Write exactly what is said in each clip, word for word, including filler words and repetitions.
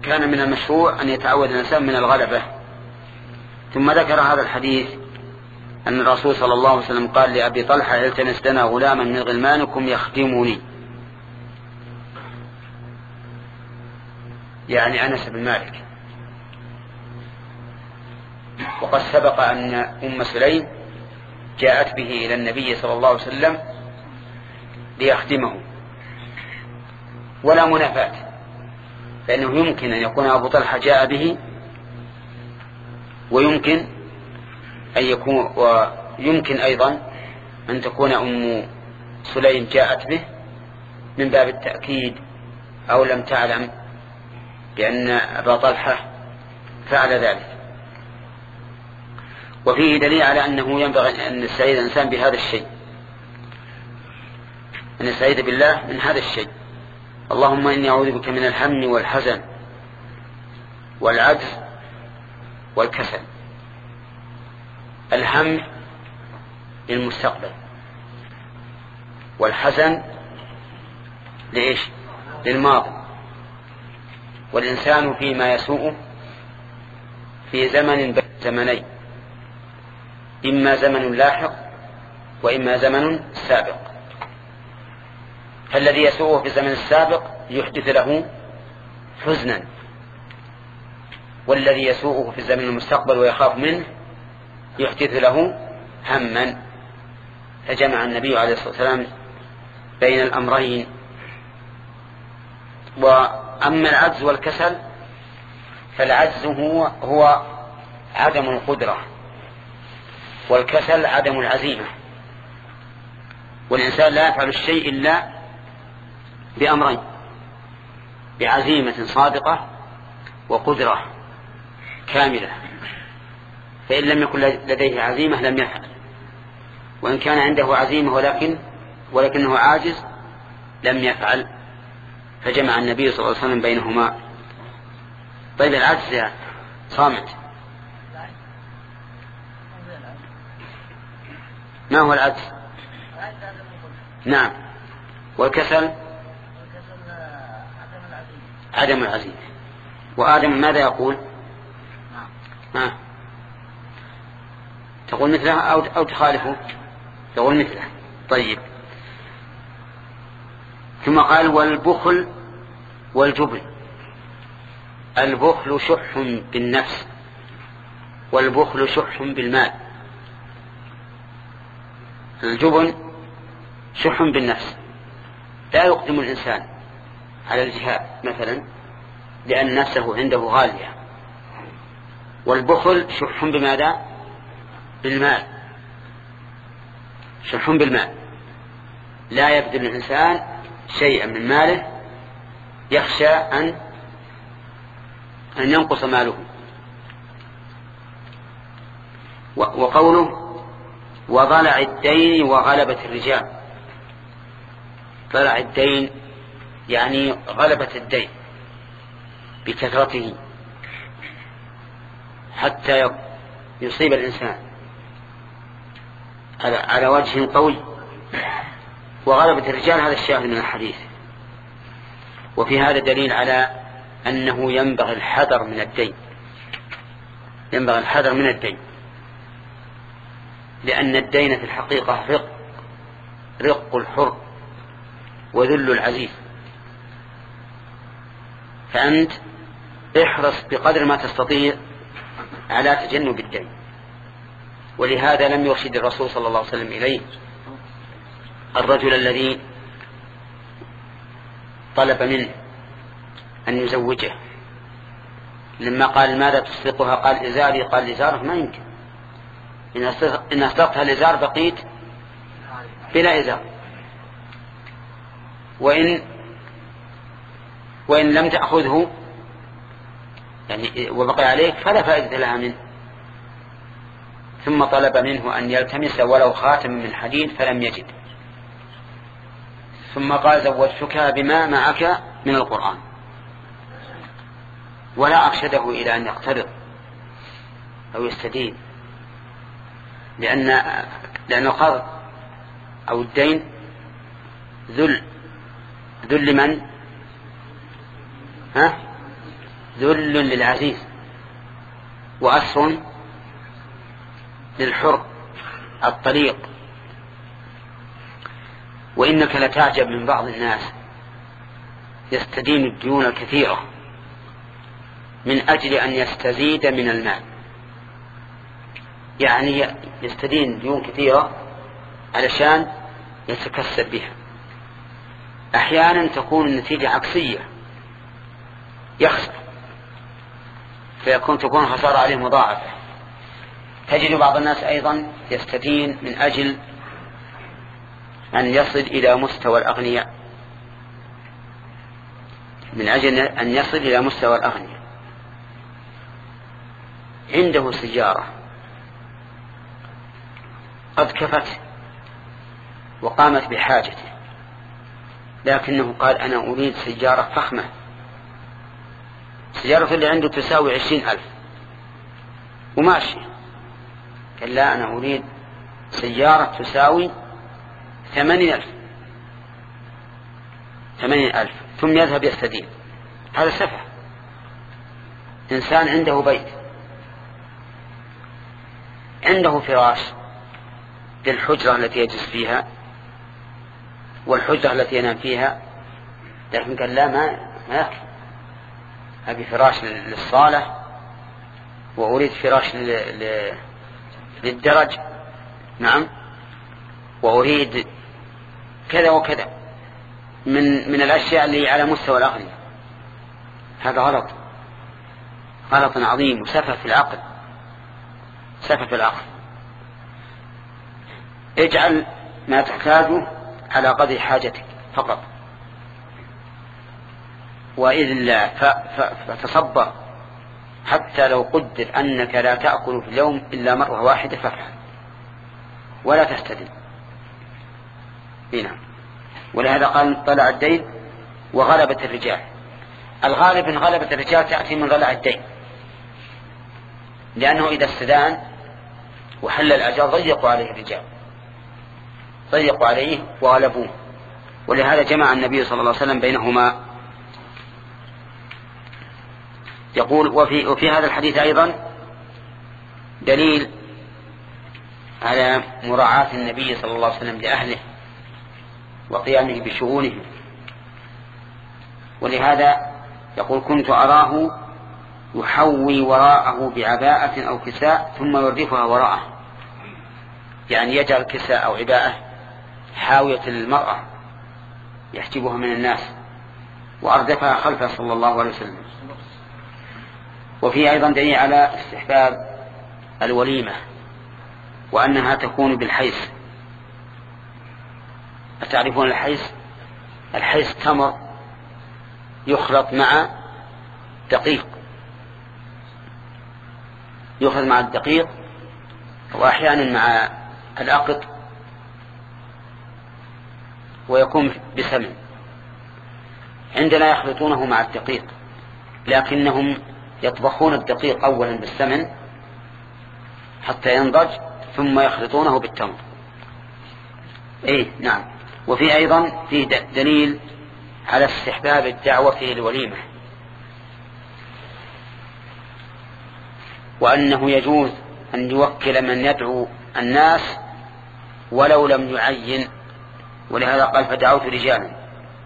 كان من المشروع أن يتعود الإنسان من الغلبة. ثم ذكر هذا الحديث أن الرسول صلى الله عليه وسلم قال لأبي طلحة التمس لنا غلاما من غلمانكم يخدمني، يعني أنس بن مالك. وقد سبق أن أم سليم جاءت به إلى النبي صلى الله عليه وسلم ليخدمه، ولا منافاة، فإنه يمكن أن يكون أبو طلحة جاء به، ويمكن أن يكون ويمكن أيضا أن تكون أم سليم جاءت به من باب التأكيد، أو لم تعلم بأن أبا طلحة فعل ذلك. وفيه دليل على أنه ينبغي أن نستعيذ الإنسان بهذا الشيء، أن نستعيذ بالله من هذا الشيء. اللهم إني أعوذ بك من الهم والحزن والعجز والكسل. الهم للمستقبل، والحزن لإيش؟ للماضي. والإنسان فيما يسوء في زمن بين زمنين، إما زمن لاحق وإما زمن سابق. فالذي يسوءه في الزمن السابق يحدث له حزنا، والذي يسوءه في الزمن المستقبل ويخاف منه يحدث له هما. فجمع النبي عليه الصلاة والسلام بين الأمرين. وأما العجز والكسل فالعجز هو, هو عدم القدرة، والكسل عدم العزيمة. والإنسان لا يفعل الشيء إلا بأمرين: بعزيمة صادقة وقدرة كاملة. فإن لم يكن لديه عزيمة لم يفعل، وإن كان عنده عزيمة ولكن ولكنه عاجز لم يفعل. فجمع النبي صلى الله عليه وسلم بينهما. طيب العجز يا صامت، ما هو العجز؟ نعم. والكسل عدم العزيمة. وآدم ماذا يقول؟ ها. تقول مثله أو, أو تخالفه؟ تقول مثله. طيب. ثم قال والبخل والجبن. البخل شح بالنفس، والبخل شح بالمال. الجبن شح بالنفس، لا يقدم الإنسان على الجهاد مثلا لأن نفسه عنده غالية. والبخل شح بماذا؟ بالمال. شح بالمال، لا يبذل الإنسان شيئا من ماله يخشى أن أن ينقص ماله. وقوله وضلع الدين وغلبة الرجال. ضلع الدين يعني غلبة الدين بكثرته حتى يصيب الإنسان على وجه قوي. وغلبة الرجال هذا الشاهد من الحديث. وفي هذا دليل على أنه ينبغي الحذر من الدين، ينبغي الحذر من الدين، لأن الدين في الحقيقة رق رق الحر وذل العزيز. فأنت احرص بقدر ما تستطيع على تجنب الدين. ولهذا لم يرشد الرسول صلى الله عليه وسلم إليه الرجل الذي طلب منه أن يزوجه، لما قال ماذا تصدقها؟ قال إزاري. قال إزارك ما يمكن، إن أصدقتها الإزار بقيت بلا إزار، وإن وإن لم تأخذه يعني وبقي عليك فلا فائدة لها منه. ثم طلب منه أن يلتمس ولو خاتم من حديد فلم يجد، ثم قال زوجتك بما معك من القرآن، ولا أرشده إلى أن يقترض أو يستدين، لأن لأن القرض أو الدين ذل ذل من؟ ها؟ ذل للعزيز وأسر للحر الطريق. وإنك لتعجب من بعض الناس يستدين الديون الكثيرة من أجل أن يستزيد من المال، يعني يستدين ديون كثيرة علشان يتكسب بها. أحيانا تكون النتيجة عكسية، يخسر فيكون تكون خسارة عليه مضاعفة. تجد بعض الناس أيضا يستدين من أجل أن يصل إلى مستوى الأغنياء، من أجل أن يصل إلى مستوى الأغنياء. عنده سيارة قد كفت وقامت بحاجته، لكنه قال أنا أريد سيارة فخمة. السيارة اللي عنده تساوي عشرين ألف وماشي، قال لا أنا أريد سيارة تساوي ثمانين ألف ثمانين ألف ثم يذهب يستدين. هذا سفه. إنسان عنده بيت، عنده فراش للحجرة التي يجلس فيها والحجرة التي ينام فيها، لكن قال لا ما ما يكفي، أبي فراش للصالة وأريد فراش للدرج، نعم، وأريد كذا وكذا من من الأشياء اللي على مستوى الأغنياء. هذا غلط، غلط عظيم وسفه في العقل، سفه في العقل. اجعل ما تحتاجه على قدر حاجتك فقط، وإلا فتصبر، حتى لو قدر أنك لا تأكل في اليوم إلا مرة واحدة فافعل ولا تستدين. هنا ولهذا قال طلع الدين وغلبة الرجال. الغالب ان غلبة الرجال تأتي من ضلع الدين، لأنه إذا استدان وحل الأجال ضيقوا عليه الرجال، ضيقوا عليه وغلبوه. ولهذا جمع النبي صلى الله عليه وسلم بينهما. يقول وفي, وفي هذا الحديث أيضا دليل على مراعاة النبي صلى الله عليه وسلم لأهله وقيامه بشؤونهم. ولهذا يقول كنت أراه يحوي وراءه بعباءة أو كساء ثم يردفها وراءه، يعني يجعل كساء أو عباءة حاوية المرأة يحجبها من الناس وأردفها خلفه صلى الله عليه وسلم. وفي أيضا دليل على استحباب الوليمة وأنها تكون بالحيث. أتعرفون الحيث؟ الحيث تمر يخلط مع دقيق، يخلط مع الدقيق وأحيانا مع الأقط ويكون بسمن. عندنا يخلطونه مع الدقيق، لكنهم يطبخون الدقيق أولا بالسمن حتى ينضج ثم يخلطونه بالتمر. إيه نعم. وفي أيضا في دليل على استحباب الدعوة للوليمة، وأنه يجوز أن يوكل من يدعو الناس ولو لم يعين. ولهذا قال فدعوت رجالا.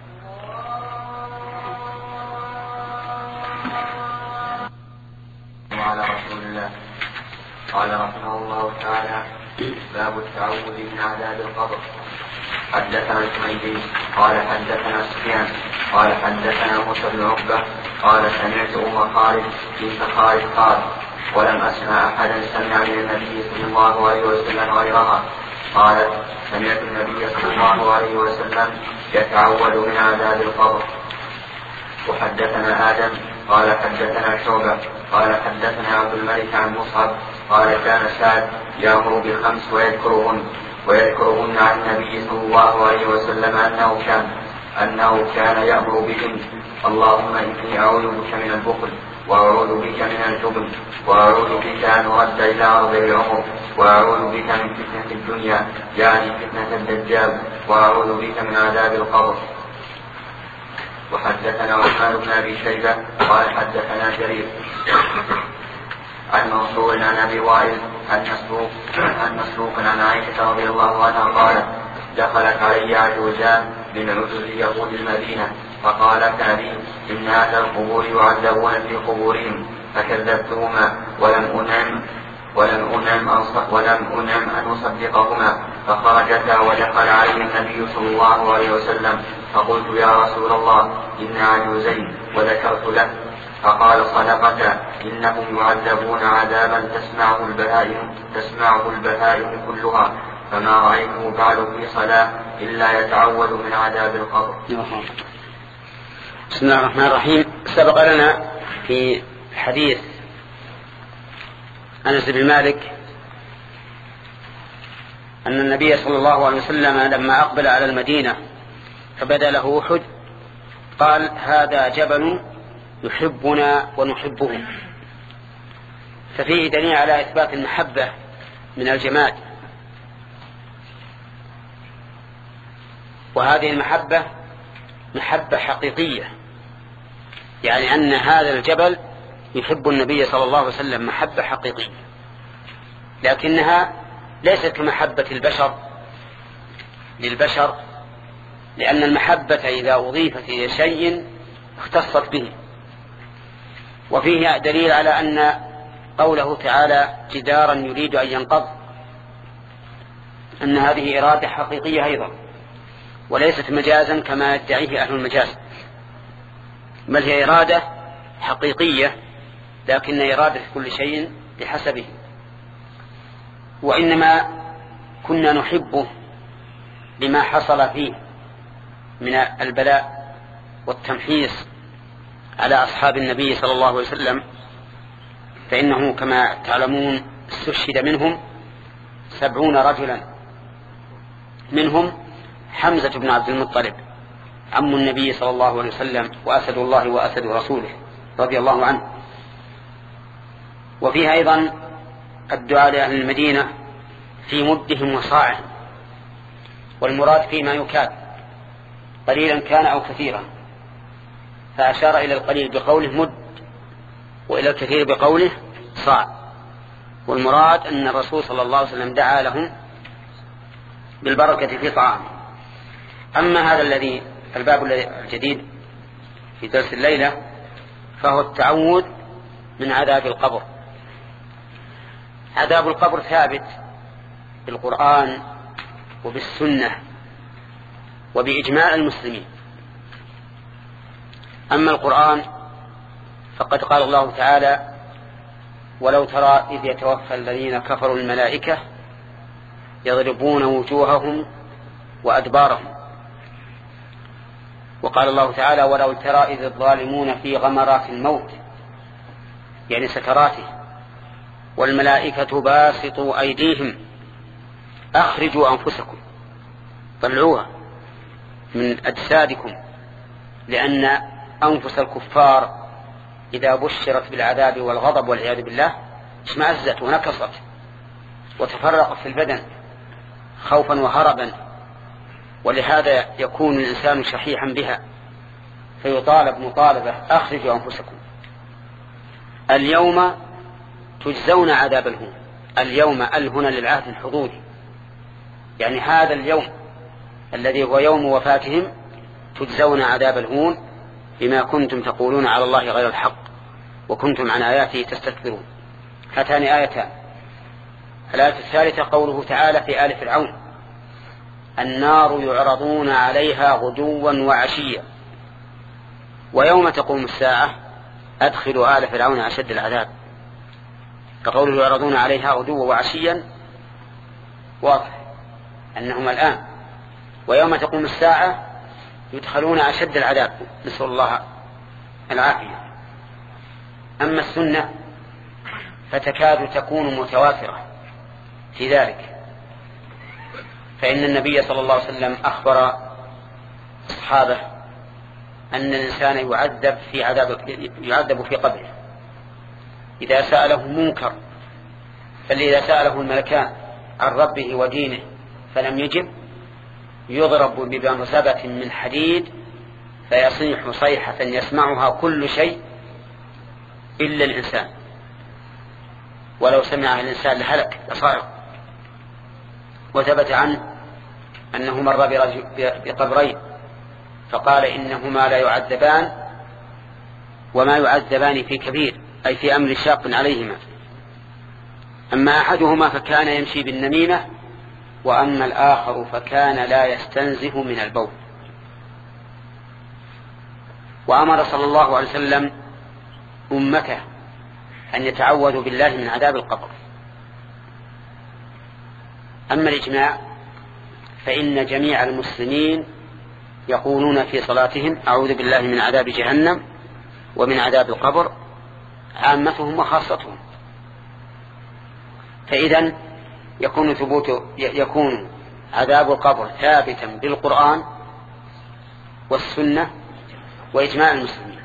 وعلى رسول الله. قال رحمه الله تعالى باب التعوذ من عذاب القبر. حدثنا الحميدي قال حدثنا سفيان قال حدثنا موسى بن عقبة قال سمعت أم خالد بنت خالد قال ولم أسمع أحدا سمع من النبي صلى الله عليه وسلم غيرها قالت سمعت النبي صلى الله عليه وسلم يتعوذ من عذاب القبر. وحدثنا آدم قال حدثنا شعبة قال حدثنا عبد الملك عن مصعب قال كان سعد يأمر بخمس ويذكرهن ويذكرهن عن النبي صلى الله عليه وسلم أنه كان أنه كان يأمر بهن اللهم إني أعوذ بك من البخل وأعوذ بك من الجبن وأعوذ بك أن أرد إلى أرض العمر وأعوذ بك من فتنة الدنيا يعني فتنة الدجال وأعوذ بك من عذاب القبر. وحدثنا عثمان بن أبي شيبة قال حدثنا جرير عن منصور عن ابي وائل عن مسروق عن مسروق عن عائشة رضي الله عنها قالت دخلت علي عجوزان من عجوز يهود المدينة فقالت لي إن أهل القبور يعذبون في قبورهم فكذبتهما ولم أنعم ولم أنعم ولم أنعم أن أصدقهما فخرجتا ودخل علي النبي صلى الله عليه وسلم فقلت يا رسول الله إن عجوزين وذكرت له فقال صدقتا إنهم يعذبون عذابا تسمعه البهائم تسمعه البهائم كلها فما رأيته بعد في صلاة إلا يتعوذ من عذاب القبر. بسم الله الرحمن الرحيم. سبق لنا في حديث أنس بن مالك أن النبي صلى الله عليه وسلم لما أقبل على المدينة فبدا له أحد قال هذا جبل يحبنا ونحبه، ففيه دليل على إثبات المحبة من الجماد، وهذه المحبة محبة حقيقية، يعني أن هذا الجبل يحب النبي صلى الله عليه وسلم محبة حقيقية، لكنها ليست كمحبة البشر للبشر، لأن المحبة إذا أضيفت إلى شيء اختصت به. وفيه دليل على أن قوله تعالى جدارا يريد أن ينقض أن هذه إرادة حقيقية أيضا، وليست مجازا كما يدعيه أهل المجاز، بل هي إرادة حقيقية، لكن إرادة كل شيء بحسبه. وإنما كنا نحبه لما حصل فيه من البلاء والتمحيص على أصحاب النبي صلى الله عليه وسلم، فإنه كما تعلمون استشهد منهم سبعون رجلا، منهم حمزة بن عبد المطلب عم النبي صلى الله عليه وسلم وأسد الله وأسد رسوله رضي الله عنه. وفيها أيضا الدعاء لأهل المدينة في مدهم وصاعهم، والمراد فيما يكاد قليلا كان أو كثيرا، فأشار إلى القليل بقوله مد وإلى الكثير بقوله صاع، والمراد أن الرسول صلى الله عليه وسلم دعا لهم بالبركة في طعام. أما هذا الذي الباب الجديد في درس الليلة فهو التعوذ من عذاب القبر. عذاب القبر ثابت بالقرآن وبالسنة وبإجماع المسلمين. أما القرآن فقد قال الله تعالى ولو ترى إذ يتوفى الذين كفروا الملائكة يضربون وجوههم وأدبارهم. وقال الله تعالى ولو ترى إذ الظالمون في غمرات الموت، يعني سكراته، والملائكة باسطوا أيديهم أخرجوا أنفسكم، طلعوها من أجسادكم، لأن أنفس الكفار إذا بشرت بالعذاب والغضب والعياذ بالله اشمأزت ونكصت وتفرقت في البدن خوفا وهربا، ولهذا يكون الإنسان شحيحا بها فيطالب مطالبة أخرجوا أنفسكم. اليوم تجزون عذاب الهون، اليوم الهنا للعهد الحضوري، يعني هذا اليوم الذي هو يوم وفاتهم تجزون عذاب الهون بما كنتم تقولون على الله غير الحق وكنتم عن آياته تستكبرون. هاتان آيتان. الآية الثالثة قوله تعالى في آل فرعون النار يعرضون عليها غدوا وعشيا ويوم تقوم الساعة أدخلوا آل فرعون أشد العذاب. فقوله يعرضون عليها غدوا وعشيا واضح أنهم الآن، ويوم تقوم الساعة يدخلون أشد العذاب، نسأل الله العافية. أما السنة فتكاد تكون متوافرة في ذلك، فإن النبي صلى الله عليه وسلم أخبر أصحابه أن الإنسان يعذب في عذاب يعذب في قبره إذا سأله منكر، بل إذا سأله الملكان عن ربه ودينه فلم يجب يضرب بمرزبة من حديد فيصيح صيحة يسمعها كل شيء إلا الإنسان، ولو سمع الإنسان لهلك لصائق. وثبت عنه أنه مر بقبرين فقال إنهما لا يعذبان وما يعذبان في كبير، أي في أمر شاق عليهما. أما أحدهما فكان يمشي بالنميمة، وأما الآخر فكان لا يستنزه من البول. وأمر صلى الله عليه وسلم أمته أن يتعوذوا بالله من عذاب القبر. أما الإجماع فإن جميع المسلمين يقولون في صلاتهم أعوذ بالله من عذاب جهنم ومن عذاب القبر، عامتهم وخاصتهم. فإذا يكون ثبوت يكون عذاب القبر ثابتا بالقرآن والسنة وإجماع المسلمين.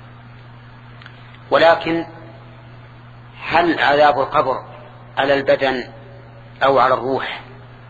ولكن هل عذاب القبر على البدن أو على الروح؟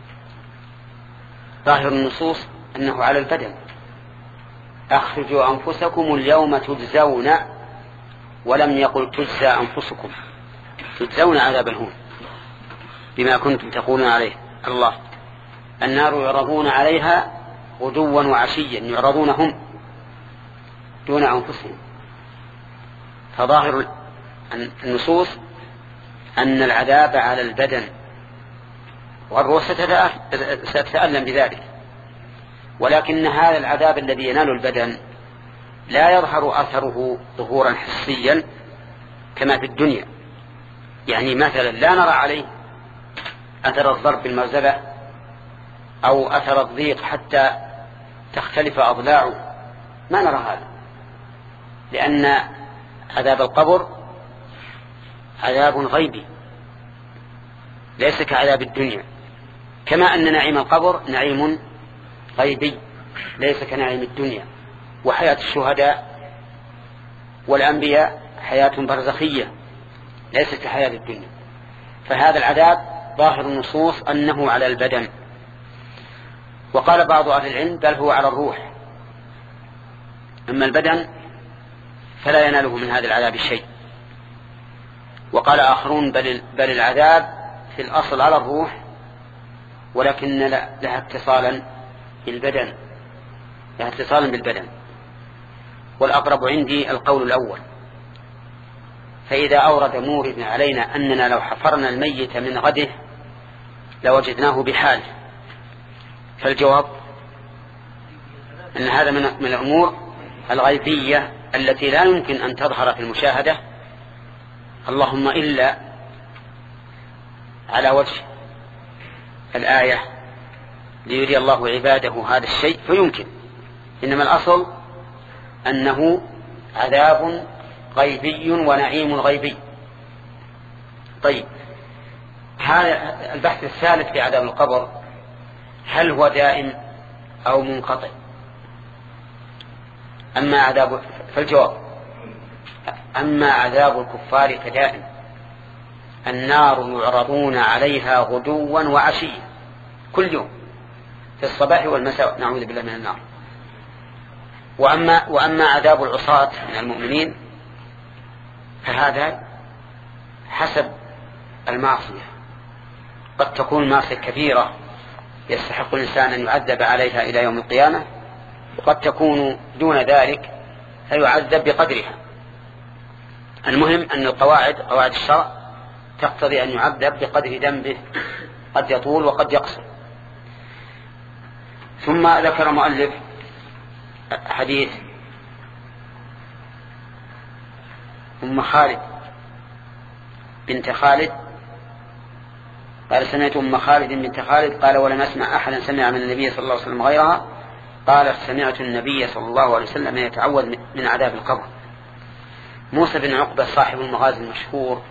ظاهر النصوص أنه على البدن. أخرجوا أنفسكم اليوم تجزون، ولم يقل تجزى أنفسكم، تجزون عذاب الهون بما كنتم تقولون عليه الله. النار يعرضون عليها غدوا وعشيا، يعرضون هم دون أنفسهم. فظاهر النصوص أن العذاب على البدن، والروح ستتألم بذلك. ولكن هذا العذاب الذي ينال البدن لا يظهر أثره ظهورا حسيا كما في الدنيا. يعني مثلا لا نرى عليه أثر الضرب بالمرزبة أو أثر الضيق حتى تختلف أضلاعه، ما نرى هذا، لأن عذاب القبر عذاب غيبي ليس كعذاب الدنيا، كما أن نعيم القبر نعيم غيبي ليس كنعيم الدنيا. وحياة الشهداء والأنبياء حياة برزخية ليست كحياة الدنيا. فهذا العذاب ظاهر النصوص أنه على البدن. وقال بعض أهل العلم بل هو على الروح، أما البدن فلا يناله من هذا العذاب شيء. وقال آخرون بل, بل العذاب في الأصل على الروح، ولكن لها اتصالا بالبدن، لها اتصالا بالبدن. والأقرب عندي القول الأول. فإذا أورد مورد علينا أننا لو حفرنا الميت من غده لوجدناه بحاله، فالجواب أن هذا من الأمور الغيبية التي لا يمكن أن تظهر في المشاهدة، اللهم إلا على وجه الآية ليري الله عباده هذا الشيء فيمكن. إنما الأصل أنه عذاب غيبي ونعيم غيبي. طيب، هذا البحث الثالث في عذاب القبر، هل هو دائم أو منقطع؟ أما عذاب فالجواب أما عذاب الكفار فدائم، النار يعرضون عليها غدوا وعشيا كل يوم في الصباح والمساء، نعوذ بالله من النار. وأما, وأما عذاب العصاة من المؤمنين فهذا حسب المعصية. قد تكون معصية كبيرة يستحق الإنسان أن يعذب عليها إلى يوم القيامة، وقد تكون دون ذلك فيعذب بقدرها. المهم أن القواعد قواعد الشرع تقتضي أن يعذب بقدر ذنبه، قد يطول وقد يقصر. ثم ذكر مؤلف حديث أم خالد بنت خالد قال سمعت أم خالد بنت خالد قال ولم أسمع أحدا سمع من النبي صلى الله عليه وسلم غيرها قال سمعت النبي صلى الله عليه وسلم يتعوذ من عذاب القبر. موسى بن عقبة صاحب المغازي المشهور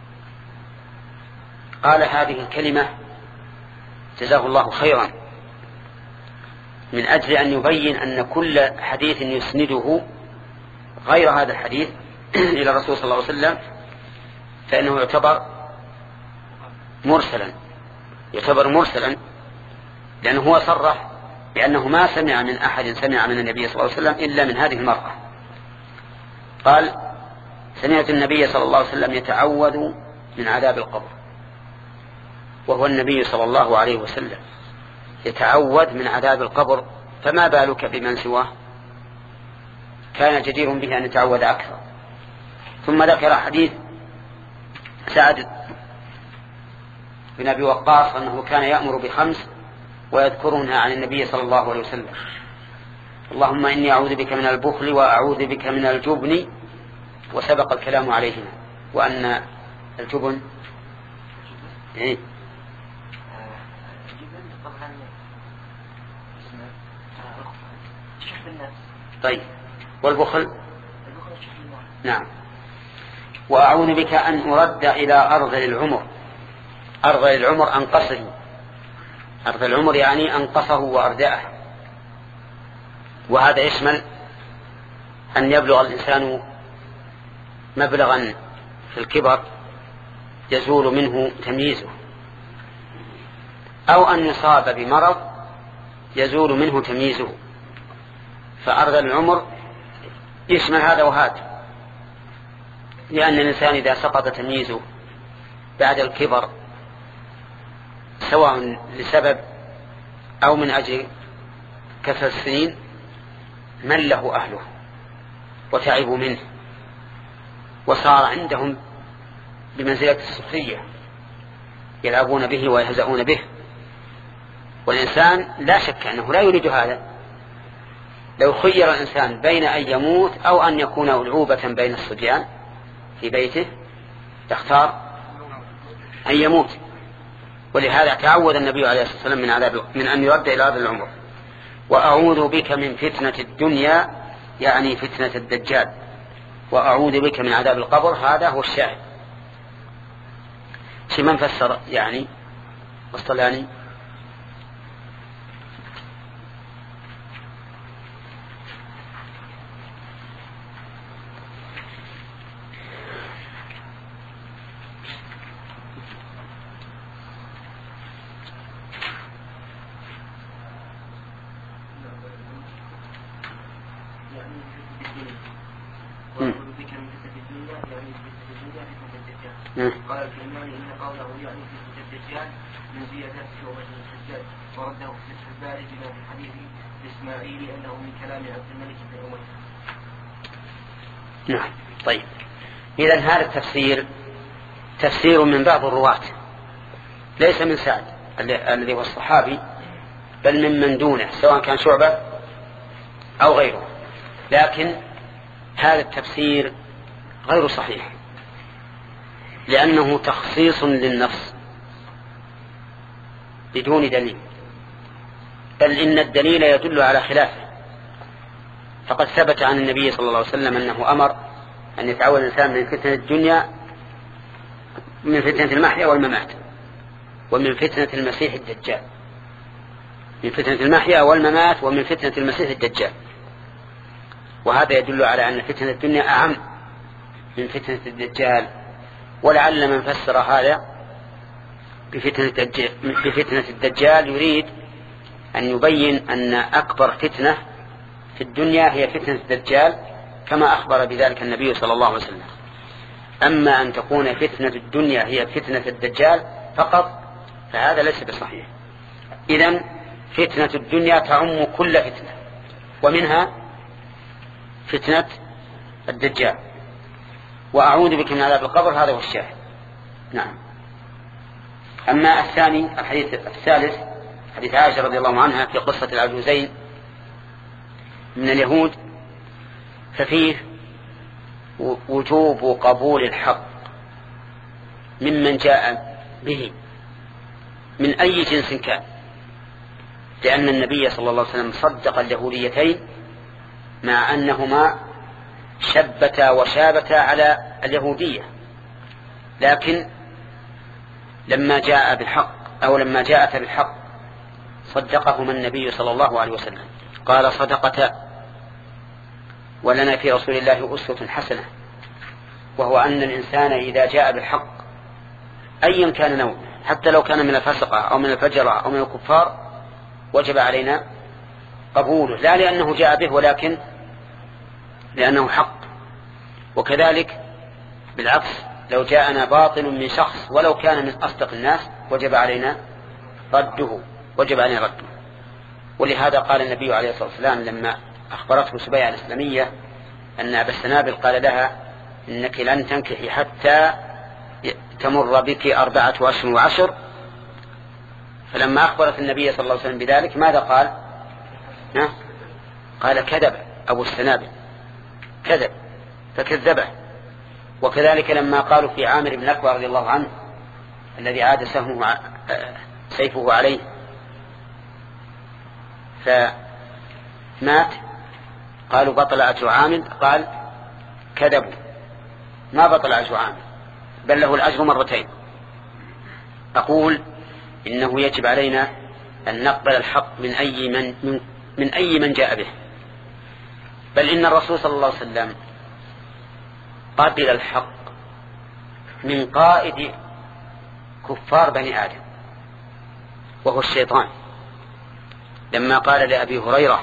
قال هذه الكلمة جزاه الله خيرا من أجل أن يبين أن كل حديث يسنده غير هذا الحديث إلى الرسول صلى الله عليه وسلم فإنه يعتبر مرسلا يعتبر مرسلا لأنه هو صرح بأنه ما سمع من أحد سمع من النبي صلى الله عليه وسلم إلا من هذه المرأة. قال سمعت النبي صلى الله عليه وسلم يتعوذ من عذاب القبر، وهو النبي صلى الله عليه وسلم يتعوذ من عذاب القبر، فما بالك بمن سواه؟ كان جدير به أن يتعوذ أكثر. ثم ذكر حديث سعد بن أبي وقاص أنه كان يأمر بخمس ويذكرونها عن النبي صلى الله عليه وسلم: اللهم إني أعوذ بك من البخل وأعوذ بك من الجبن، وسبق الكلام عليهما، وأن الجبن إيه؟ طيب، والبخل نعم. وأعوذ بك أن أرد إلى أرض العمر. أرض العمر أنقصه، أرض العمر يعني أنقصه وأردأه، وهذا يشمل أن يبلغ الإنسان مبلغا في الكبر يزول منه تمييزه، أو أن يصاب بمرض يزول منه تمييزه. فأرض العمر يشمل هذا وهذا، لأن الإنسان إذا سقط تمييزه بعد الكبر سواء لسبب أو من أجل كثرة السنين مله أهله وتعبوا منه، وصار عندهم بمنزلة السخرية، يلعبون به ويهزؤون به. والإنسان لا شك أنه لا يريد هذا. لو خير الإنسان بين أن يموت أو أن يكون ألعوبة بين الصبيان في بيته يختار أن يموت. ولهذا تعوذ النبي عليه الصلاة والسلام من عذاب من أن يرد إلى أرض العمر. وأعوذ بك من فتنة الدنيا، يعني فتنة الدجال، وأعوذ بك من عذاب القبر. هذا هو الشاهد. شي من فسر يعني والصلاني؟ قال الكلماني إن قوله يعني في الدجال من زيادة شعبة الحجاج، ورده في فتح الباري بما في حديث الإسماعيلي أنه من كلام عبد الملك بن أمية. نعم. طيب، إذن هذا التفسير تفسير من بعض الرواة، ليس من سعد الذي هو الصحابي، بل من من دونه سواء كان شعبة أو غيره. لكن هذا التفسير غير صحيح، لأنه تخصيص للنص بدون دليل، بل إن الدليل يدل على خلافه. فقد ثبت عن النبي صلى الله عليه وسلم أنه أمر أن يتعوذ الإنسان من فتنة الدنيا، من فتنة المحيا والممات، ومن فتنة المسيح الدجال، من فتنة المحيا والممات ومن فتنة المسيح الدجال. وهذا يدل على أن فتنة الدنيا أعم من فتنة الدجال. ولعل من فسر هذا بفتنة بفتنة الدجال يريد أن يبين أن أكبر فتنة في الدنيا هي فتنة الدجال، كما أخبر بذلك النبي صلى الله عليه وسلم. أما أن تكون فتنة الدنيا هي فتنة الدجال فقط فهذا ليس بصحيح. إذن فتنة الدنيا تعم كل فتنة، ومنها فتنة الدجال. وأعوذ بك من عذاب القبر، هذا هو الشاهد. نعم. أما الثاني الحديث الثالث حديث عائشة رضي الله عنها في قصة العجوزين من اليهود، ففيه وجوب قبول الحق ممن جاء به من أي جنس كان، لأن النبي صلى الله عليه وسلم صدق اليهوديتين مع أنهما شبتا وشابتا على اليهودية، لكن لما جاء بالحق أو لما جاءت بالحق صدقهما النبي صلى الله عليه وسلم، قال صدقتا ولنا في رسول الله أسوة حسنة. وهو أن الإنسان إذا جاء بالحق أيا كان نوعه، حتى لو كان من الفسقة أو من الفجرة أو من الكفار، وجب علينا قبوله، لا لأنه جاء به ولكن لأنه حق. وكذلك بالعكس لو جاءنا باطل من شخص ولو كان من أصدق الناس وجب علينا رده وجب علينا رده. ولهذا قال النبي عليه الصلاة والسلام لما أخبرته سبيعة الإسلامية أن أبا السنابل قال لها إنك لن تنكحي حتى تمر بك أربعة أشهر وعشر، فلما أخبرت النبي صلى الله عليه وسلم بذلك ماذا قال؟ ها؟ قال كذب أبو السنابل، كذب فكذبه. وكذلك لما قالوا في عامر بن أكوى رضي الله عنه الذي عاد سهمه سيفه عليه فمات، قالوا بطل أجر عامر، قال كذبوا ما بطل أجر عامر بل له الأجر مرتين. أقول إنه يجب علينا أن نقبل الحق من أي من, من, من أي من جاء به، بل إن الرسول صلى الله عليه وسلم قبل الحق من قائد كفار بني آدم وهو الشيطان، لما قال لأبي هريرة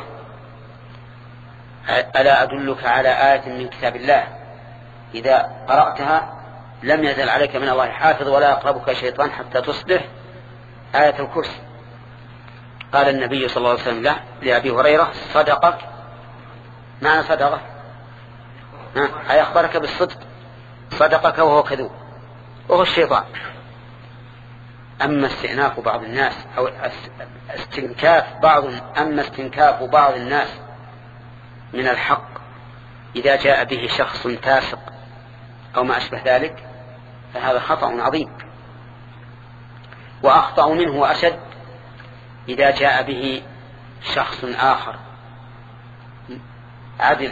ألا أدلك على آية من كتاب الله إذا قرأتها لم يزل عليك من الله حافظ ولا يقربك شيطان حتى تصبح آية الكرسي. قال النبي صلى الله عليه وسلم له لأبي هريرة صدقك، معنى صدقه أي أخبرك بالصدق، صدقك وهو كذوب وهو الشيطان. أما استئناف بعض الناس أو استنكاف بعض أما استنكاف بعض الناس من الحق إذا جاء به شخص فاسق أو ما أشبه ذلك فهذا خطأ عظيم، وأخطأ منه وأشد إذا جاء به شخص آخر عدل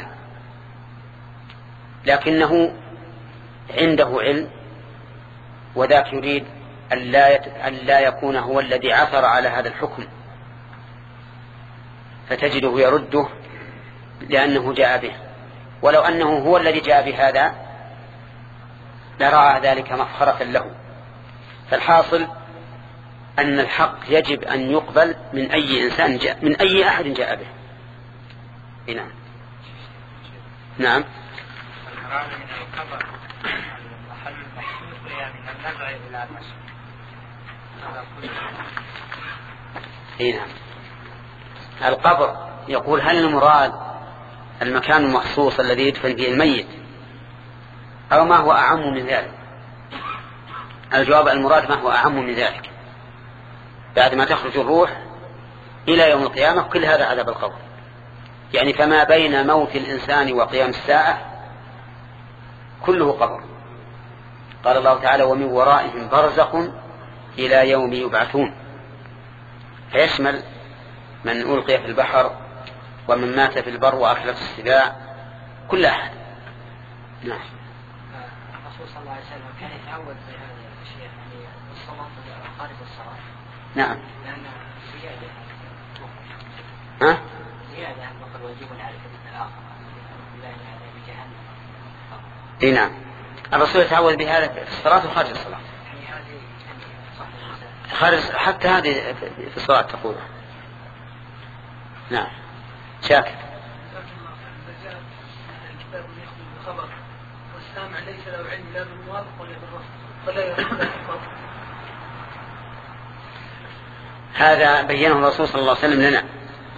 لكنه عنده علم وذاك يريد أن لا يكون هو الذي عثر على هذا الحكم، فتجده يرده لأنه جاء به، ولو أنه هو الذي جاء بهذا لرأى ذلك مفخرة له. فالحاصل أن الحق يجب أن يقبل من أي إنسان جاء، من أي أحد جاء به. نعم نعم من القبر المحل المخصوص يعني من النزع إلى المشي. نعم القبر يقول هل المراد المكان المخصوص الذي يدفن فيه الميت أو ما هو أعم من ذلك؟ الجواب المراد ما هو أعم من ذلك، بعد ما تخرج الروح إلى يوم القيامة كل هذا عذاب القبر، يعني فما بين موت الإنسان وقيام الساعة كله قبر. قال الله تعالى ومن ورائهم برزخ إلى يوم يبعثون، فيشمل من ألقي في البحر ومن مات في البر وأكلت السباع كل أحد. نعم الرسول صلى الله عليه وسلم كان يتعود بهذه الأشياء يعني الصلاة خارج الصلاة. نعم لأن زيادة ها زيادة وقد واجب على الحديث الآخر لا على بجهنم. اي نعم الرسول يتعود بهذا في الصلاة وخارج الصلاة، يعني هذه صح خارج حتى هذه في الصلاة تقول. نعم شاكر الكتاب يخبر بالخبر والسامع ليس له علم لا بالموافق ولا بالرفض ولا يخبر. هذا بينه الرسول صلى الله عليه وسلم لنا.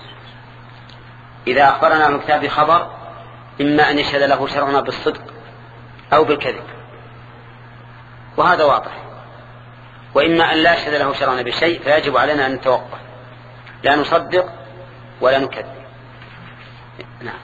إذا أخبرنا الكتاب بخبر إما أن يشهد له شرعنا بالصدق أو بالكذب وهذا واضح، وإما أن لا يشهد له شرعنا بشيء فيجب علينا أن نتوقف لا نصدق ولا نكذب. نعم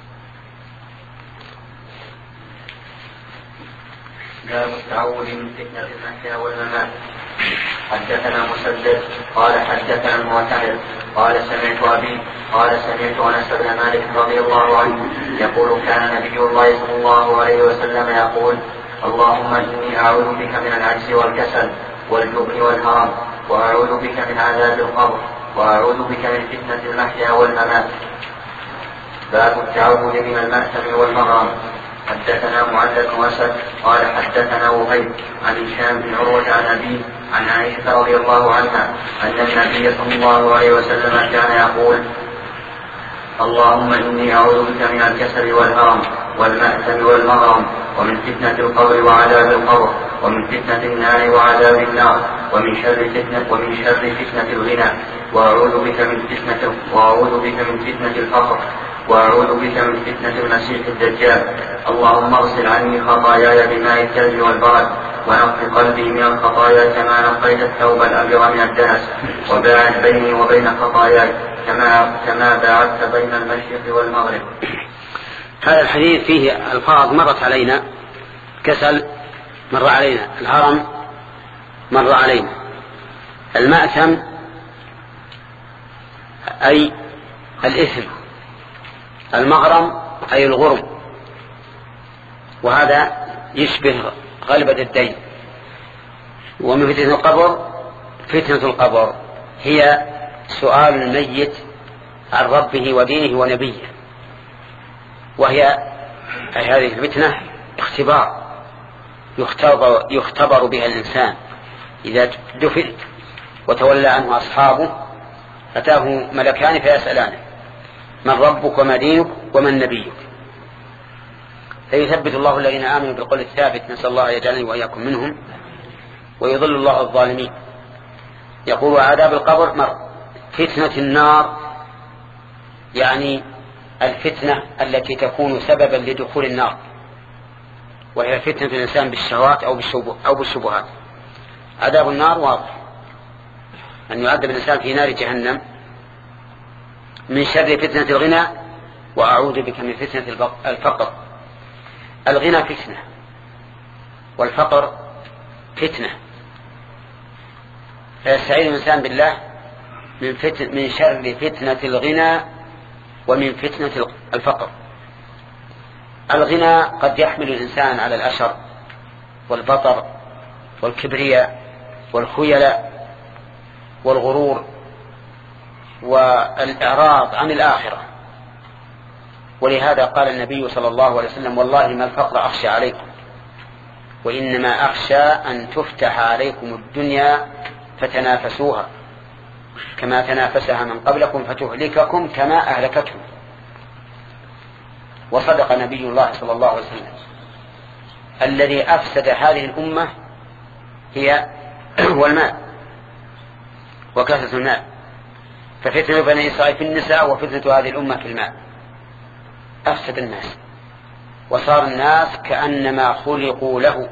باب التعوذ من فتنة المحيا والممات. حدثنا مسدد قال حدثنا المعتمر قال سمعت أبي قال سمعت أنس بن مالك رضي الله عنه يقول كان نبي الله صلى الله عليه وسلم يقول اللهم إني أعوذ بك من العجز والكسل والجبن والهرم وأعوذ بك من عذاب القبر وأعوذ بك من فتنة المحيا والممات. باب التعوذ من المأثم والمغرم. حدثنا معلق وسد قال حدثنا وهيب عن هشام بن عروة عن أبيه عن عائشة رضي الله عنها أن النبي صلى الله عليه وسلم كان يقول اللهم إني أعوذ بك من الكسل والهرم والمأثم والمغرم، ومن فتنة القبر وعذاب القبر، ومن فتنة النار وعذاب النار، ومن شر فتنة ومن شر فتنة الغنى، وأعوذ بك من فتنة وأعوذ بك من فتنة الفقر، وأعوذ بك من فتنة المسيح الدجال. اللهم اغسل عني خطاياي بماء الثلج والبرد، ونقض قلبي من الخطايا كما نقيت الثوب الأبيض من الدنس، وباعد بيني وبين خطاياي كما كما باعدت بين المشرق والمغرب. هذا الحديث فيه الفاظ مرت علينا، كسل مر علينا، الهرم مر علينا، المأثم أي الإثم، المغرم أي الغرم، وهذا يشبه غلبة الدين. ومن فتنة القبر، فتنة القبر هي سؤال الميت عن ربه ودينه ونبيه، وهي هذه الفتنة اختبار يختبر, يختبر بها الإنسان إذا دفن وتولى عنه أصحابه أتاه ملكان فيسألانه من ربك وما دينك ومن نبيك، فيثبت الله الذين آمنوا بالقول الثابت، نسأل الله يجعلني وإياكم منهم، ويضل الله الظالمين. يقول عذاب القبر مر. فتنة النار يعني الفتنة التي تكون سببا لدخول النار، وهي فتنة الإنسان بالشهوات أو بالشبهات. عذاب النار واضح، أن يعذب الإنسان في نار جهنم. من شر فتنة الغنى، وأعوذ بك من فتنة الفقر. الغنى فتنة والفقر فتنة، فيستعيذ الإنسان بالله من, فتن من شر فتنة الغنى ومن فتنة الفقر. الغنى قد يحمل الإنسان على الأشر والبطر والكبرياء والخيلاء والغرور والإعراض عن الآخرة، ولهذا قال النبي صلى الله عليه وسلم والله ما الفقر أخشى عليكم، وإنما أخشى أن تفتح عليكم الدنيا فتنافسوها كما تنافسها من قبلكم فتهلككم كما أهلكتهم. وصدق نبي الله صلى الله عليه وسلم. الذي أفسد هذه الأمة هي والماء وكثرة الماء، ففتنة بني إسرائيل في النساء وفتنة هذه الأمة في الماء. أفسد الناس وصار الناس كأنما خلقوا له،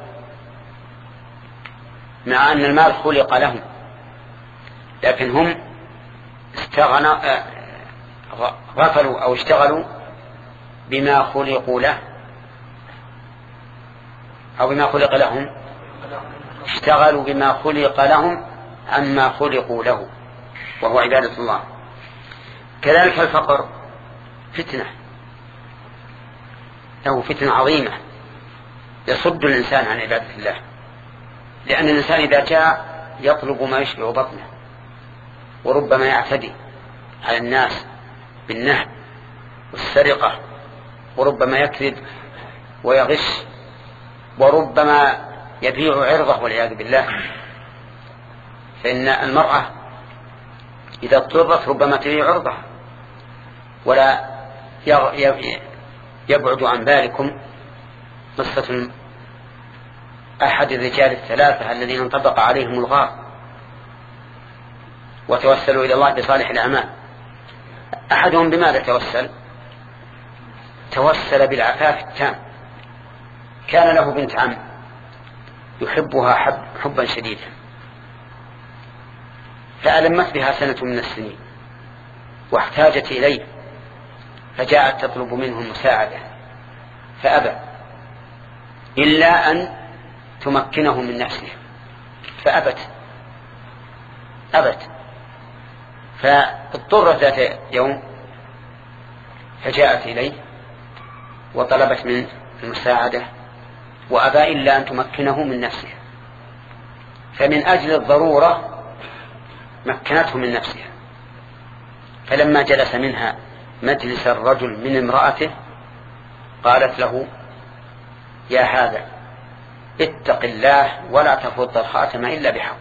مع أن المال خلق لهم، لكن هم استغنوا غفلوا أو اشتغلوا بما خلقوا له أو بما خلق لهم، اشتغلوا بما خلق لهم عما خلقوا له، وهو عبادة الله. كذلك الفقر فتنة، له فتنة عظيمة يصد الإنسان عن عبادة الله، لأن الإنسان إذا جاء يطلب ما يشبع بطنه، وربما يعتدي على الناس بالنهب والسرقة، وربما يكذب ويغش، وربما يبيع عرضه والعياذ بالله. فإن المرأة إذا اضطرت ربما تبيع عرضها. ولا يبعد عن بالكم قصة أحد الرجال الثلاثة الذين انطبق عليهم الغار وتوسلوا إلى الله بصالح الأعمال. أحدهم بماذا توسل؟ توسل بالعفاف التام. كان له بنت عم يحبها حب حبا شديدا، فألمت بها سنة من السنين واحتاجت إليه، فجاءت تطلب منه المساعدة فأبى إلا أن تمكنه من نفسه، فأبت أبت فاضطرت ذات يوم فجاءت إليه وطلبت منه المساعدة وأبى إلا أن تمكنه من نفسه، فمن أجل الضرورة مكنته من نفسها. فلما جلس منها مجلس الرجل من امرأته قالت له يا هذا اتق الله ولا تفض الخاتم إلا بحق.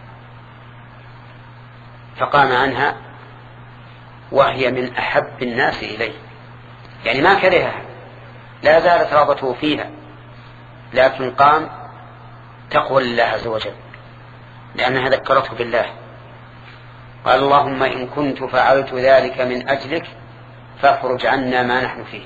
فقام عنها وهي من أحب الناس إليه، يعني ما كرهها لا زالت رغبته فيها، لكن قام تقوى لله عز وجل لأنها ذكرته بالله. قال اللهم إن كنت فعلت ذلك من أجلك فاخرج عنا ما نحن فيه.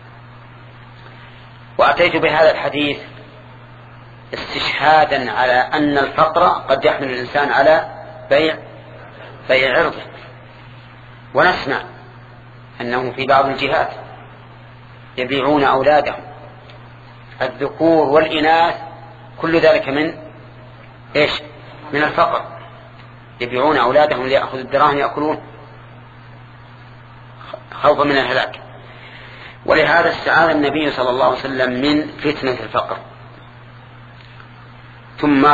وأتيت بهذا الحديث استشهادا على أن الفقر قد يحمل الإنسان على بيع بيع عرضه. ونسمع أنهم في بعض الجهات يبيعون أولادهم الذكور والإناث، كل ذلك من إيش؟ من الفقر. يبيعون أولادهم ليأخذوا الدراهم يأكلون خوفا من الهلاك. ولهذا استعاذ النبي صلى الله عليه وسلم من فتنة الفقر، ثم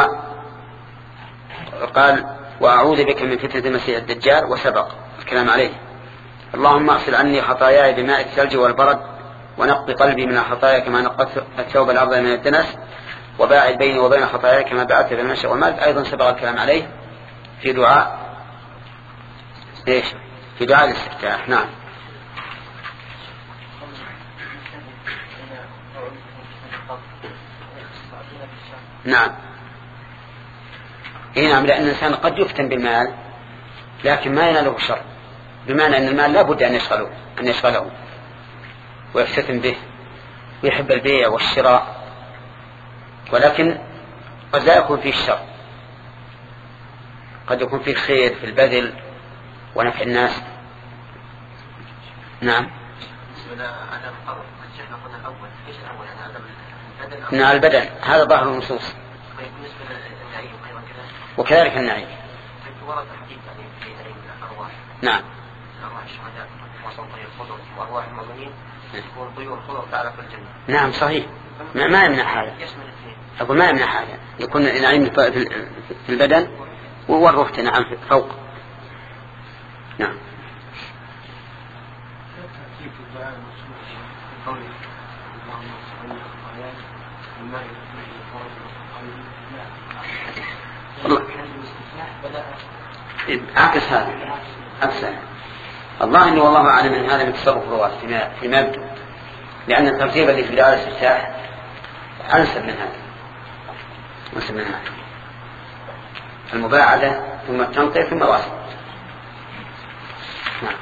قال وأعوذ بك من فتنة المسيح الدجال، وسبق الكلام عليه. اللهم اغسل عني خطاياي بماء الثلج والبرد، ونقض قلبي من الخطايا كما نقضت الثوب الأبيض من الدنس، وباعد بيني وبين خطاياي كما بعدت بين المشرق والمغرب. أيضا سبق الكلام عليه في دعاء إيش؟ في دعاء الاستفتاح. نعم. نعم. إيه نعم، لأن الإنسان قد يفتن بالمال لكن ما يناله شر، بمعنى أن المال لا بد أن يشغله أن يشغله ويفتتن به ويحب البيع والشراء، ولكن قد لا يكون فيه الشر، قد يكون فيه خير في البذل ونفع الناس. نعم. نعم البدن هذا ظاهر النصوص، وكذلك النعيم. نعم. نعم صحيح، ما يمنع هذا. أقول ما يمنع هذا، يكون النعيم في البدن والروح تنعم فوق. نعم. عكس هذا، عكس هذا. الله إني والله أعلم من هذا من تصرف الرواة فيما يبدو، لأن الترتيب اللي في دار الاستفتاح أنسب من هذا، أنسب من هذا. المباعدة ثم التنقية ثم الواسط. نعم.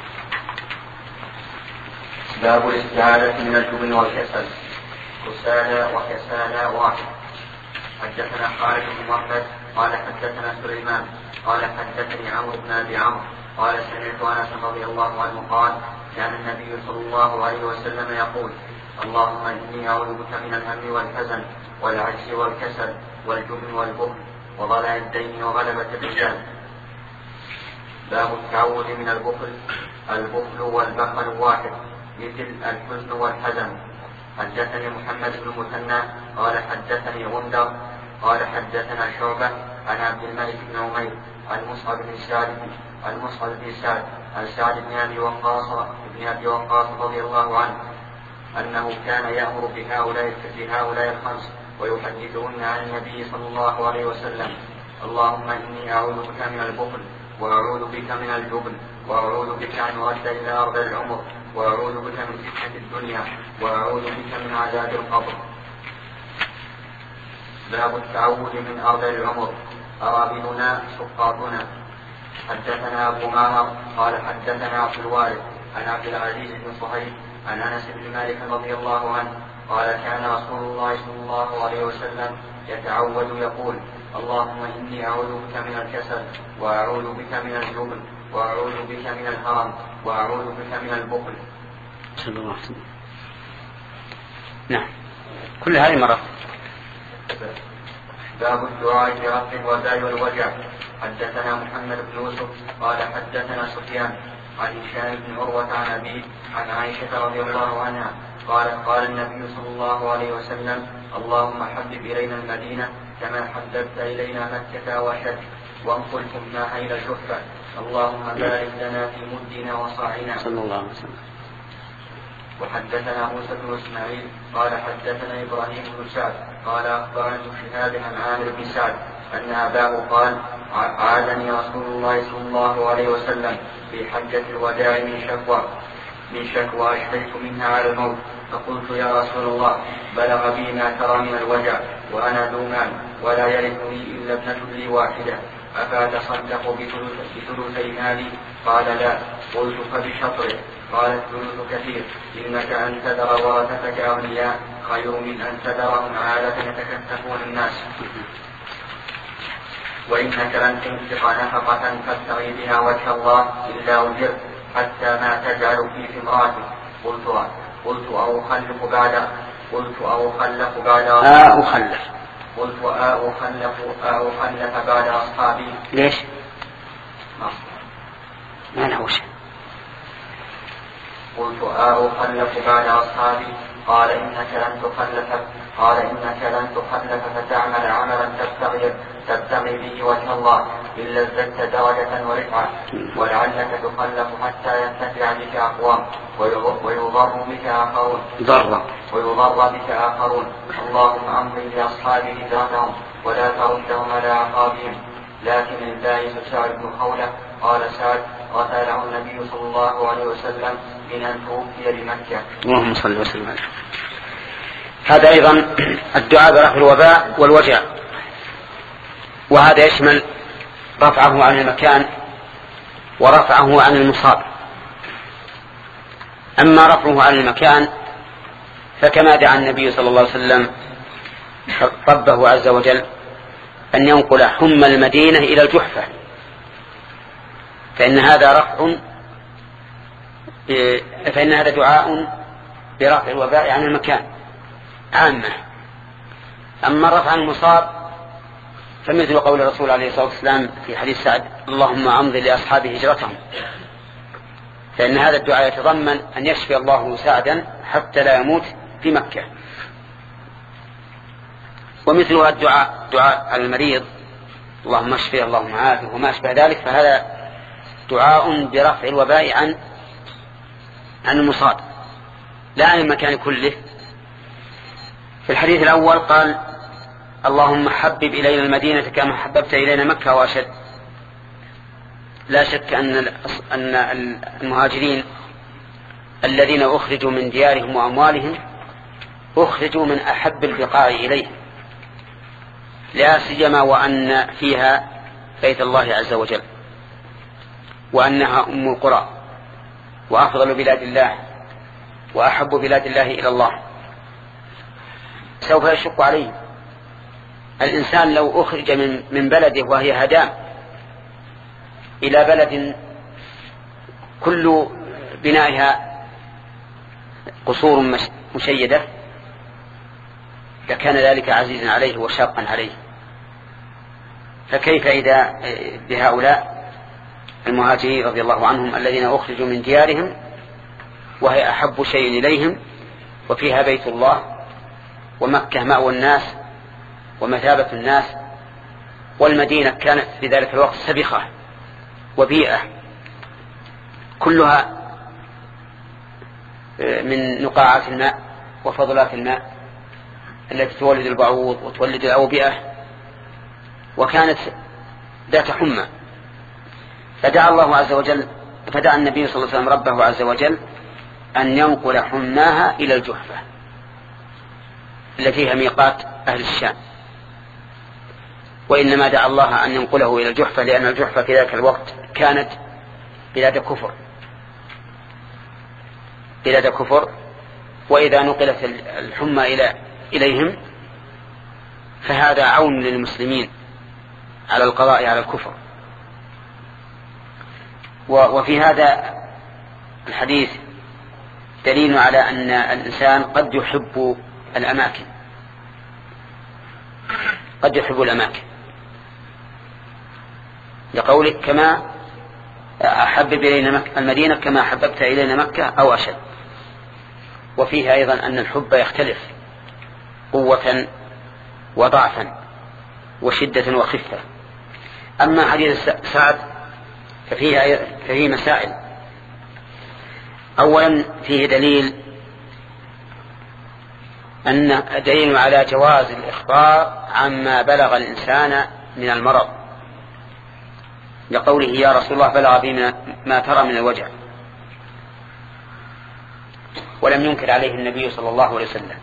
باب الاستعاذة من الجبن والكسل. كسالى وكسالى واحد. حدثنا خالد بن محمد قال حدثنا سليمان قال حدثني عمرو بن ابي عمرو قال سمعت انس رضي الله عنه قال كان النبي صلى الله عليه وسلم يقول اللهم اني اعوذ بك من الهم والحزن والعجز والكسل والجبن والبخل وضلع الدين وغلبة الرجال. باب التعوذ من البخل. البخل والبخل واحد، مثل الحزن والحزن. حدثني محمد بن مثنى قال حدثني غندر قال حدثنا شعبة عن عبد الملك بن عمير عن مصعب بن سعد عن مصعب بن سعد عن سعد بن ابي وقاص بن ابي وقاص رضي الله عنه انه كان يأمر بهؤلاء بهؤلاء الخمس ويحدثهن عن النبي صلى الله عليه وسلم. اللهم اني اعوذ بك من البخل واعوذ بك من الجبن واعوذ بك ان ارد الى ارض العمر واعوذ بك من فتنة الدنيا واعوذ بك من عذاب القبر. باب التعوذ من أرض العمر. أرابلنا سقاطنا. حدثنا أبو معمر قال حدثنا عبد الوارث عن عبد العزيز بن صهيب عن أنس بن مالك رضي الله عنه قال كان رسول الله صلى الله عليه وسلم يتعوذ يقول اللهم إني أعوذ بك من الكسل وأعوذ بك من الجبن وأعوذ بك من الهرم وأعوذ بك من البخل. صلى الله عليه وسلم. نعم كل هذه مرة. باب الدعاء برفع الوباء والوجع. حدثنا محمد بن يوسف قال حدثنا سفيان عن هشام بن عروة عن أبيه عن عائشة رضي الله عنها قال قال النبي صلى الله عليه وسلم اللهم حبب إلينا المدينة كما حببت إلينا مكة وشد وانقل حكمها إلى الجحفة اللهم بارك لنا في مدنا وصاعنا. صلى الله عليه وسلم. وحدثنا موسى بن اسماعيل قال حدثنا ابراهيم بن سعد قال اخبرني شهاب عن عامر بن سعد ان اباه قال عادني رسول الله صلى الله عليه وسلم في حجة الوداع من شكوى من شكوى اشتيت منها على الموت فقلت يا رسول الله بلغ بي ما ترى من الوجع وأنا ذو مال ولا يرثني إلا ابنة لي واحدة أفأتصدق بثلثي مالي؟ قال لا. قلت فبشطره؟ قال الثلث كثير، إنك أن تذر ورثتك أغنياء خير من أن تذرهم عالة يتكففون الناس، وإنك لن تنفق نفقة تبتغي بها وجه الله إلا أجرت حتى ما تجعل في امرأتك. قلت قلت أو أخلف بعد قلت أو أخلف بعد آه أخلف قلت آه أخلف آه أخلف بعد أصحابي. ليش؟ ما له شيء. قلت آه أخلف بعد أصحابي. قال إنك لن تخلف قال إنك لن تخلف فتعمل عملا تبتغي تبتغي به وجه الله إلا ازددت درجة ورفعة، ولعلك تخلف حتى ينتفع بك أقوام ويضر بك آخرون ضر ويضر بك آخرون. اللهم أمضي لأصحاب هجرتهم ولا تردهم على أعقابهم. لكن البائس سعد بن خولة قال سعد قتله النبي صلى الله عليه وسلم من أن توفي بمكة. اللهم صل وسلم عليه. هذا أيضا الدعاء برفع الوباء والوجع، وهذا يشمل رفعه عن المكان ورفعه عن المصاب. أما رفعه عن المكان فكما دعا النبي صلى الله عليه وسلم ربه عز وجل أن ينقل حمى المدينة إلى الجحفة، فإن هذا رفع فإن هذا دعاء برفع الوباء عن المكان عامة. أما رفع المصاب فمثل قول الرسول عليه الصلاة والسلام في حديث سعد اللهم أمضي لأصحاب هجرتهم، فإن هذا الدعاء يتضمن أن يشفي الله سعدا حتى لا يموت في مكة. ومثلها الدعاء دعاء على المريض اللهم اشفي اللهم عافه وما أشبه ذلك، فهذا دعاء برفع الوباء عن عن المصاب لا عن المكان كله. في الحديث الأول قال اللهم حبب إلينا المدينة كما حببت إلينا مكة وأشد. لا شك أن أن المهاجرين الذين أخرجوا من ديارهم وأموالهم أخرجوا من أحب البقاع إليهم، لا سيما وأن فيها بيت الله عز وجل، وأنها أم القرى وأفضل بلاد الله وأحب بلاد الله إلى الله. سوف يشق عليه الإنسان لو أخرج من, من بلده وهي هدام إلى بلد كل بنائها قصور مشيدة، لكان ذلك عزيزا عليه وشاقا عليه. فكيف إذا بهؤلاء المهاجرين رضي الله عنهم الذين أخرجوا من ديارهم وهي أحب شيء إليهم، وفيها بيت الله ومكة مأوى الناس ومثابة الناس، والمدينة كانت في ذلك الوقت سبخة وبيئة كلها من نقاعات الماء وفضلات الماء التي تولد البعوض وتولد الأوبئة، وكانت ذات حمى. فدعا الله عز وجل فدعا النبي صلى الله عليه وسلم ربه عز وجل أن ينقل حماها إلى الجحفة التي هي ميقات أهل الشام، وإنما دعا الله أن ينقله إلى الجحفة لأن الجحفة في ذلك الوقت كانت بلاد كفر بلاد كفر وإذا نقلت الحمى إلى إليهم فهذا عون للمسلمين على القضاء على الكفر. وفي هذا الحديث دليل على أن الإنسان قد يحب الأماكن قد يحب الأماكن لقولك كما أحبب إلينا المدينة كما حببت إلينا مكة أو أشد. وفيها أيضا أن الحب يختلف قوة وضعفا وشدة وخفة. أما حديث سعد ففيه, ففيه مسائل. أولا فيه دليل أن دليل على جواز الإخبار عما بلغ الإنسان من المرض لقوله يا رسول الله بلغ بي ما ترى من الوجع. ولم ينكر عليه النبي صلى الله عليه وسلم.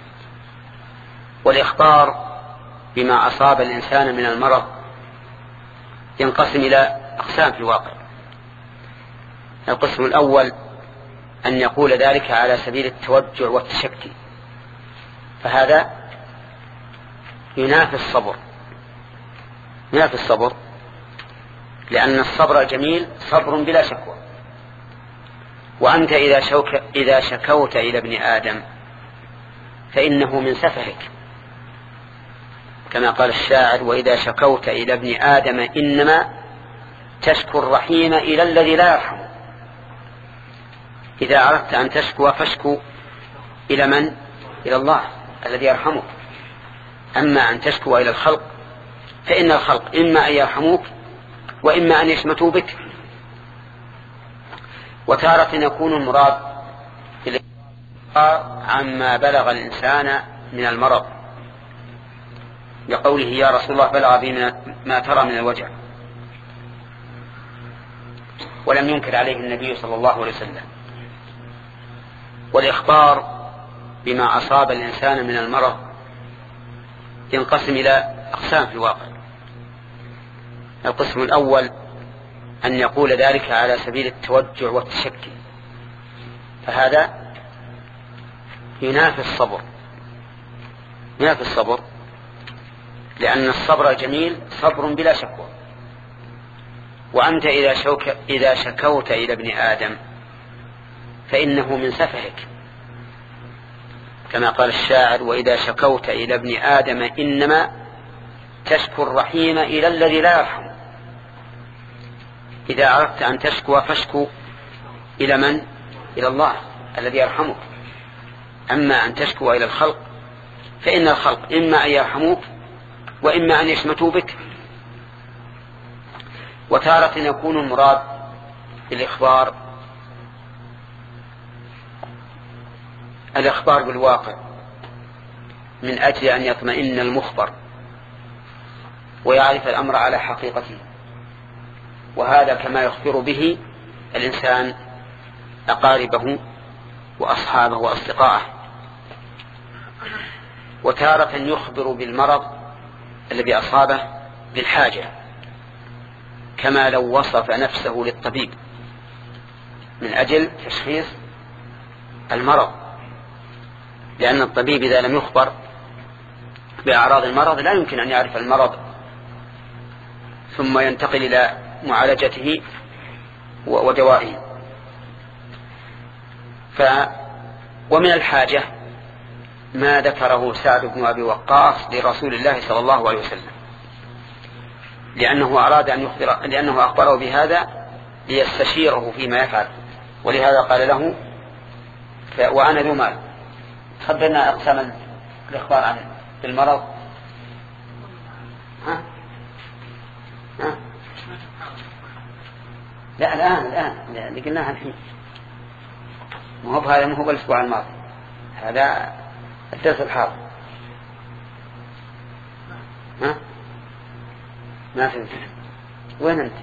والإخبار بما أصاب الإنسان من المرض ينقسم إلى أقسام في الواقع. القسم الأول أن يقول ذلك على سبيل التوجع والتشكي، فهذا ينافي الصبر ينافي الصبر لأن الصبر الجميل صبر بلا شكوى. وأنت إذا, شوك إذا شكوت إلى ابن آدم فإنه من سفهك، كما قال الشاعر: وإذا شكوت إلى ابن آدم إنما تشكو الرحيم إلى الذي لا يرحم. إذا أردت أن تشكو فاشكو إلى من؟ إلى الله الذي يرحمك. أما أن تشكو إلى الخلق فإن الخلق إما أن يرحموك وإما أن يشمتوا بك. وتارة يكون المراد عما بلغ الإنسان من المرض، لقوله: يا رسول الله بلغ بي ما ترى من الوجع. ولم ينكر عليه النبي صلى الله عليه وسلم. والإخبار بما أصاب الإنسان من المرض ينقسم إلى أقسام في الواقع. القسم الأول أن يقول ذلك على سبيل التوجع والتشكي، فهذا ينافي الصبر ينافي الصبر لأن الصبر الجميل صبر بلا شكوى. وأنت إذا, شوك إذا شكوت إلى ابن آدم فإنه من سفهك، كما قال الشاعر: وإذا شكوت إلى ابن آدم إنما تشكو الرحيم إلى الذي لا يرحم. إذا أردت أن تشكو فاشكو إلى من؟ إلى الله الذي يرحمك. أما أن تشكو إلى الخلق فإن الخلق إما أن يرحموك وإما أن يشمتوا بك. وتارة يكون المراد بالإخبار الإخبار بالواقع من أجل أن يطمئن المخبر ويعرف الأمر على حقيقته، وهذا كما يخبر به الإنسان أقاربه وأصحابه وأصدقائه. وتارة يخبر بالمرض الذي أصابه بالحاجة، كما لو وصف نفسه للطبيب من أجل تشخيص المرض، لأن الطبيب إذا لم يخبر بأعراض المرض لا يمكن أن يعرف المرض ثم ينتقل إلى معالجته ودوائه. ف ومن الحاجة ما ذكره سعد بن أبي وقاص لرسول الله صلى الله عليه وسلم، لأنه أراد أن يخبر لأنه أخبره بهذا ليستشيره فيما يفعل، ولهذا قال له: وأنا ذو مال. خبرنا أقسام الإخبار عن المرض. ها؟ ها؟ لا الآن الآن اللي قلناها الحين، ما هو هذا ما هو بالأسبوع الماضي، هذا الدرس الحاضر. ها؟ ما فهمت. وين أنت؟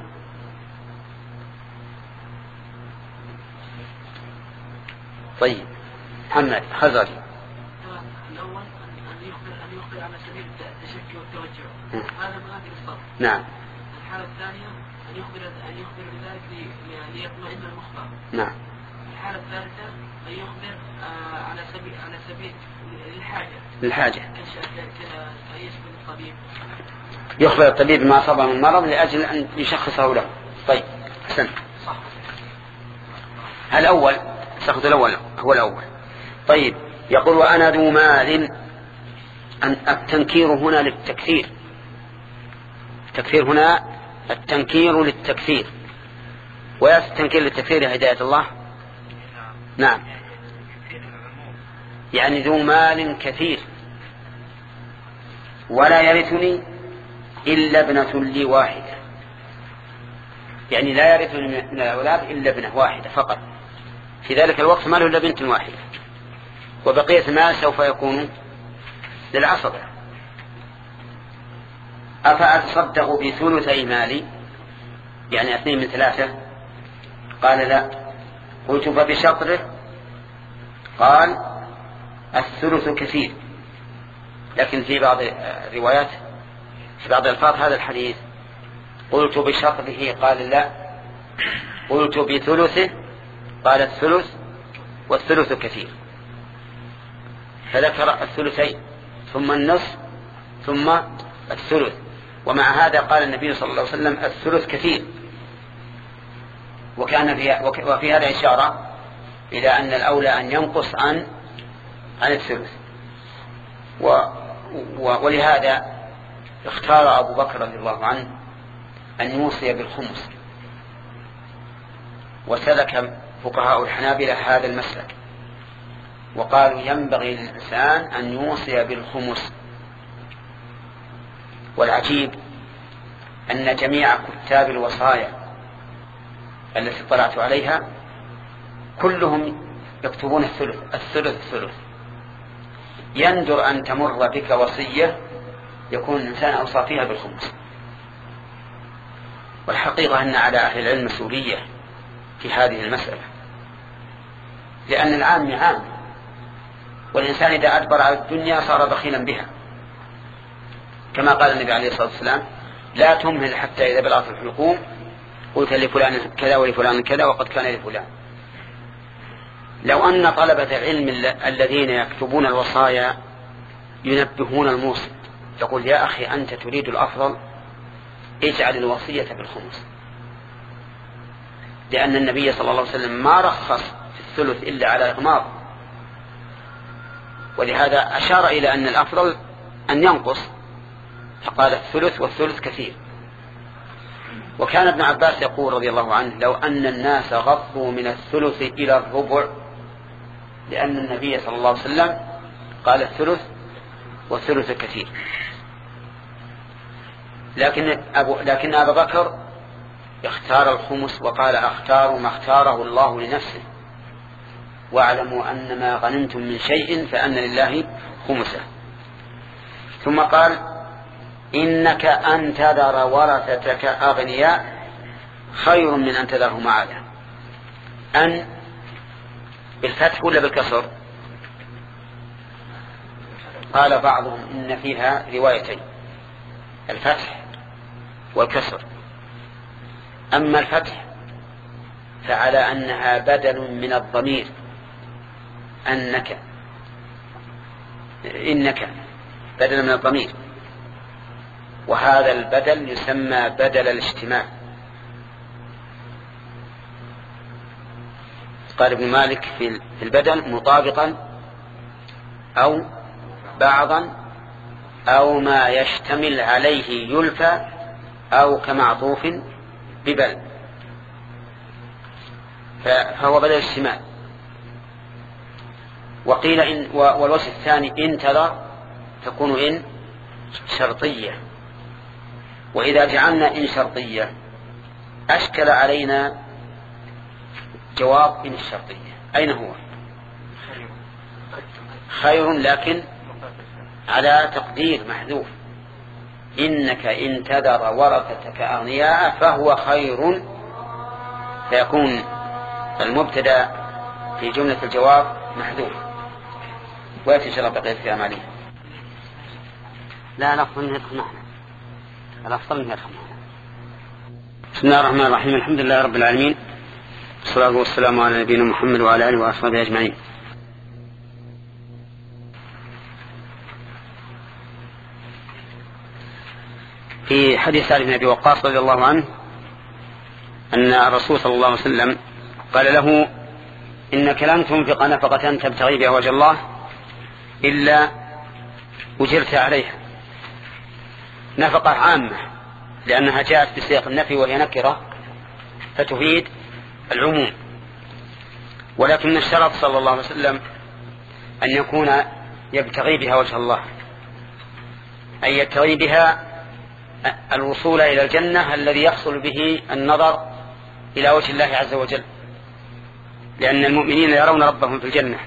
طيب محمد خزري. الأول أن يخبر أن يخبر على سبيل التشكي والتوجع، هذا منافي للصبر. نعم. الحالة الثانية أن يخبر أن يخبر بذلك ليطمئن المخبر. نعم. الحالة الثالثة أن يخبر على سبيل على سبيل للحاجة. للحاجة. أن يشبه الطبيب. يخبر الطبيب ما أصابه من مرض لأجل أن يشخصه له. طيب أحسن. صح. الأول السقط الأول هو الأول. طيب يقول: وأنا ذو مال. التنكير هنا للتكثير، التكثير هنا التنكير للتكثير. ويأتي التنكير للتكثير يا هداية الله. نعم، يعني ذو مال كثير ولا يرثني إلا ابنة لي واحدة، يعني لا يرثني من الأولاد إلا ابنة واحدة فقط، في ذلك الوقت ما له إلا بنت واحدة، وبقية المال سوف يكون للعصبة. أفأتصدق بثلثي مالي، يعني اثنين من ثلاثة؟ قال لا. قلت: فبشطره. قال الثلث كثير. لكن في بعض الروايات في بعض الفاظ هذا الحديث قلت بشطره قال لا، قلت بثلثه قال الثلث والثلث كثير، فذكر الثلثين ثم النصف ثم الثلث. ومع هذا قال النبي صلى الله عليه وسلم الثلث كثير، وكان في وفي هذا إشارة إلى أن الأولى أن ينقص عن عن الثلث. و ولهذا اختار أبو بكر رضي الله عنه أن يوصي بالخمس، وسلك فقهاء الحنابلة هذا المسلك وقالوا ينبغي للإنسان أن يوصي بالخمس. والعجيب أن جميع كتاب الوصايا التي اطلعت عليها كلهم يكتبون الثلث الثلث الثلث. يندر أن تمر بك وصية يكون الإنسان أوصى فيها بالخمس. والحقيقة أن على أهل العلم مسؤولية في هذه المسألة، لأن العام عام، والإنسان إذا أدبر على الدنيا صار بخيلا بها، كما قال النبي عليه الصلاة والسلام لا تمهل حتى إذا بلغت الحلقوم قلت لفلان كذا ولفلان كذا وقد كان لفلان. لو أن طلبة العلم الذين يكتبون الوصايا ينبهون الموصي يقول يا أخي أنت تريد الأفضل اجعل الوصية بالخمس، لأن النبي صلى الله عليه وسلم ما رخص في الثلث إلا على إغماض، ولهذا أشار إلى أن الأفضل أن ينقص فقال الثلث والثلث كثير. وكان ابن عباس يقول رضي الله عنه لو أن الناس غضوا من الثلث إلى الربع، لأن النبي صلى الله عليه وسلم قال الثلث والثلث كثير. لكن أبو لكن أبا بكر اختار الخمس وقال اختار ما اختاره الله لنفسه، واعلموا أن ما غنمتم من شيء فأن لله خمسه. ثم قال إنك أن تذر ورثتك أغنياء خير من أن تذرهم عالة. أن بالفتح ولا بالكسر؟ قال بعضهم إن فيها روايتين، الفتح والكسر. أما الفتح فعلى أنها بدل من الضمير أنك، إنك بدل من الضمير، وهذا البدل يسمى بدل الاجتماع. قال ابن مالك في البدل مطابقا أو بعضا أو ما يشتمل عليه يلفى أو كمعطوف ببل، فهو بدل الاجتماع. وقيل إن والوجه الثاني إن تذر تكون إن شرطية، وإذا جعلنا إن شرطية أشكل علينا جواب إن الشرطية أين هو؟ خير، لكن على تقدير محذوف، إنك إن تذر ورثتك أغنياء فهو خير، فيكون المبتدأ في جملة الجواب محذوف. ويأتي إن شاء الله بقية في أعمالها. لا الأفضل أن يدخل معنا، الأفضل أن يدخل معنا. بسم الله الرحمن الرحيم، الحمد لله رب العالمين، والصلاة والسلام على نبينا محمد وعلى آله وأصحابه أجمعين. في حديث سعد بن أبي وقاص رضي الله عنه أن الرسول صلى الله عليه وسلم قال له إنك لن تنفق نفقة تبتغي بها وجه الله إلا أجرت عليها. نفقة عامة لأنها جاءت بسياق النفي وهي نكرة فتفيد العموم، ولكن الشرط صلى الله عليه وسلم أن يكون يبتغي بها وجه الله، أي يبتغي بها الوصول إلى الجنة الذي يحصل به النظر إلى وجه الله عز وجل، لأن المؤمنين يرون ربهم في الجنة.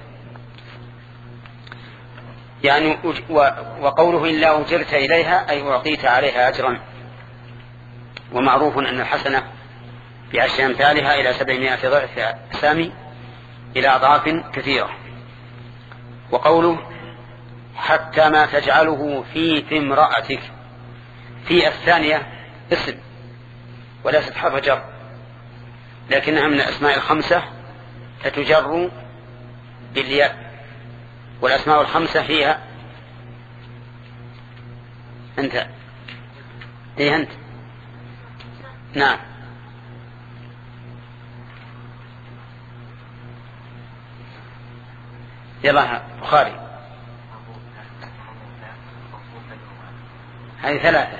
يعني وقوله إلا أجرت إليها أي أعطيت عليها أجرا. ومعروف أن الحسنة بعشر أمثالها إلى سبعمائة ضعف سامي إلى أضعاف كثيرة. وقوله حتى ما تجعله في في امرأتك، في الثانية اسم وليست حرف جر، لكنها من الأسماء الخمسة فتجر بالياء، والأسماء الخمسة فيها أنت إيه أنت نعم يلا بخاري هذه ثلاثة.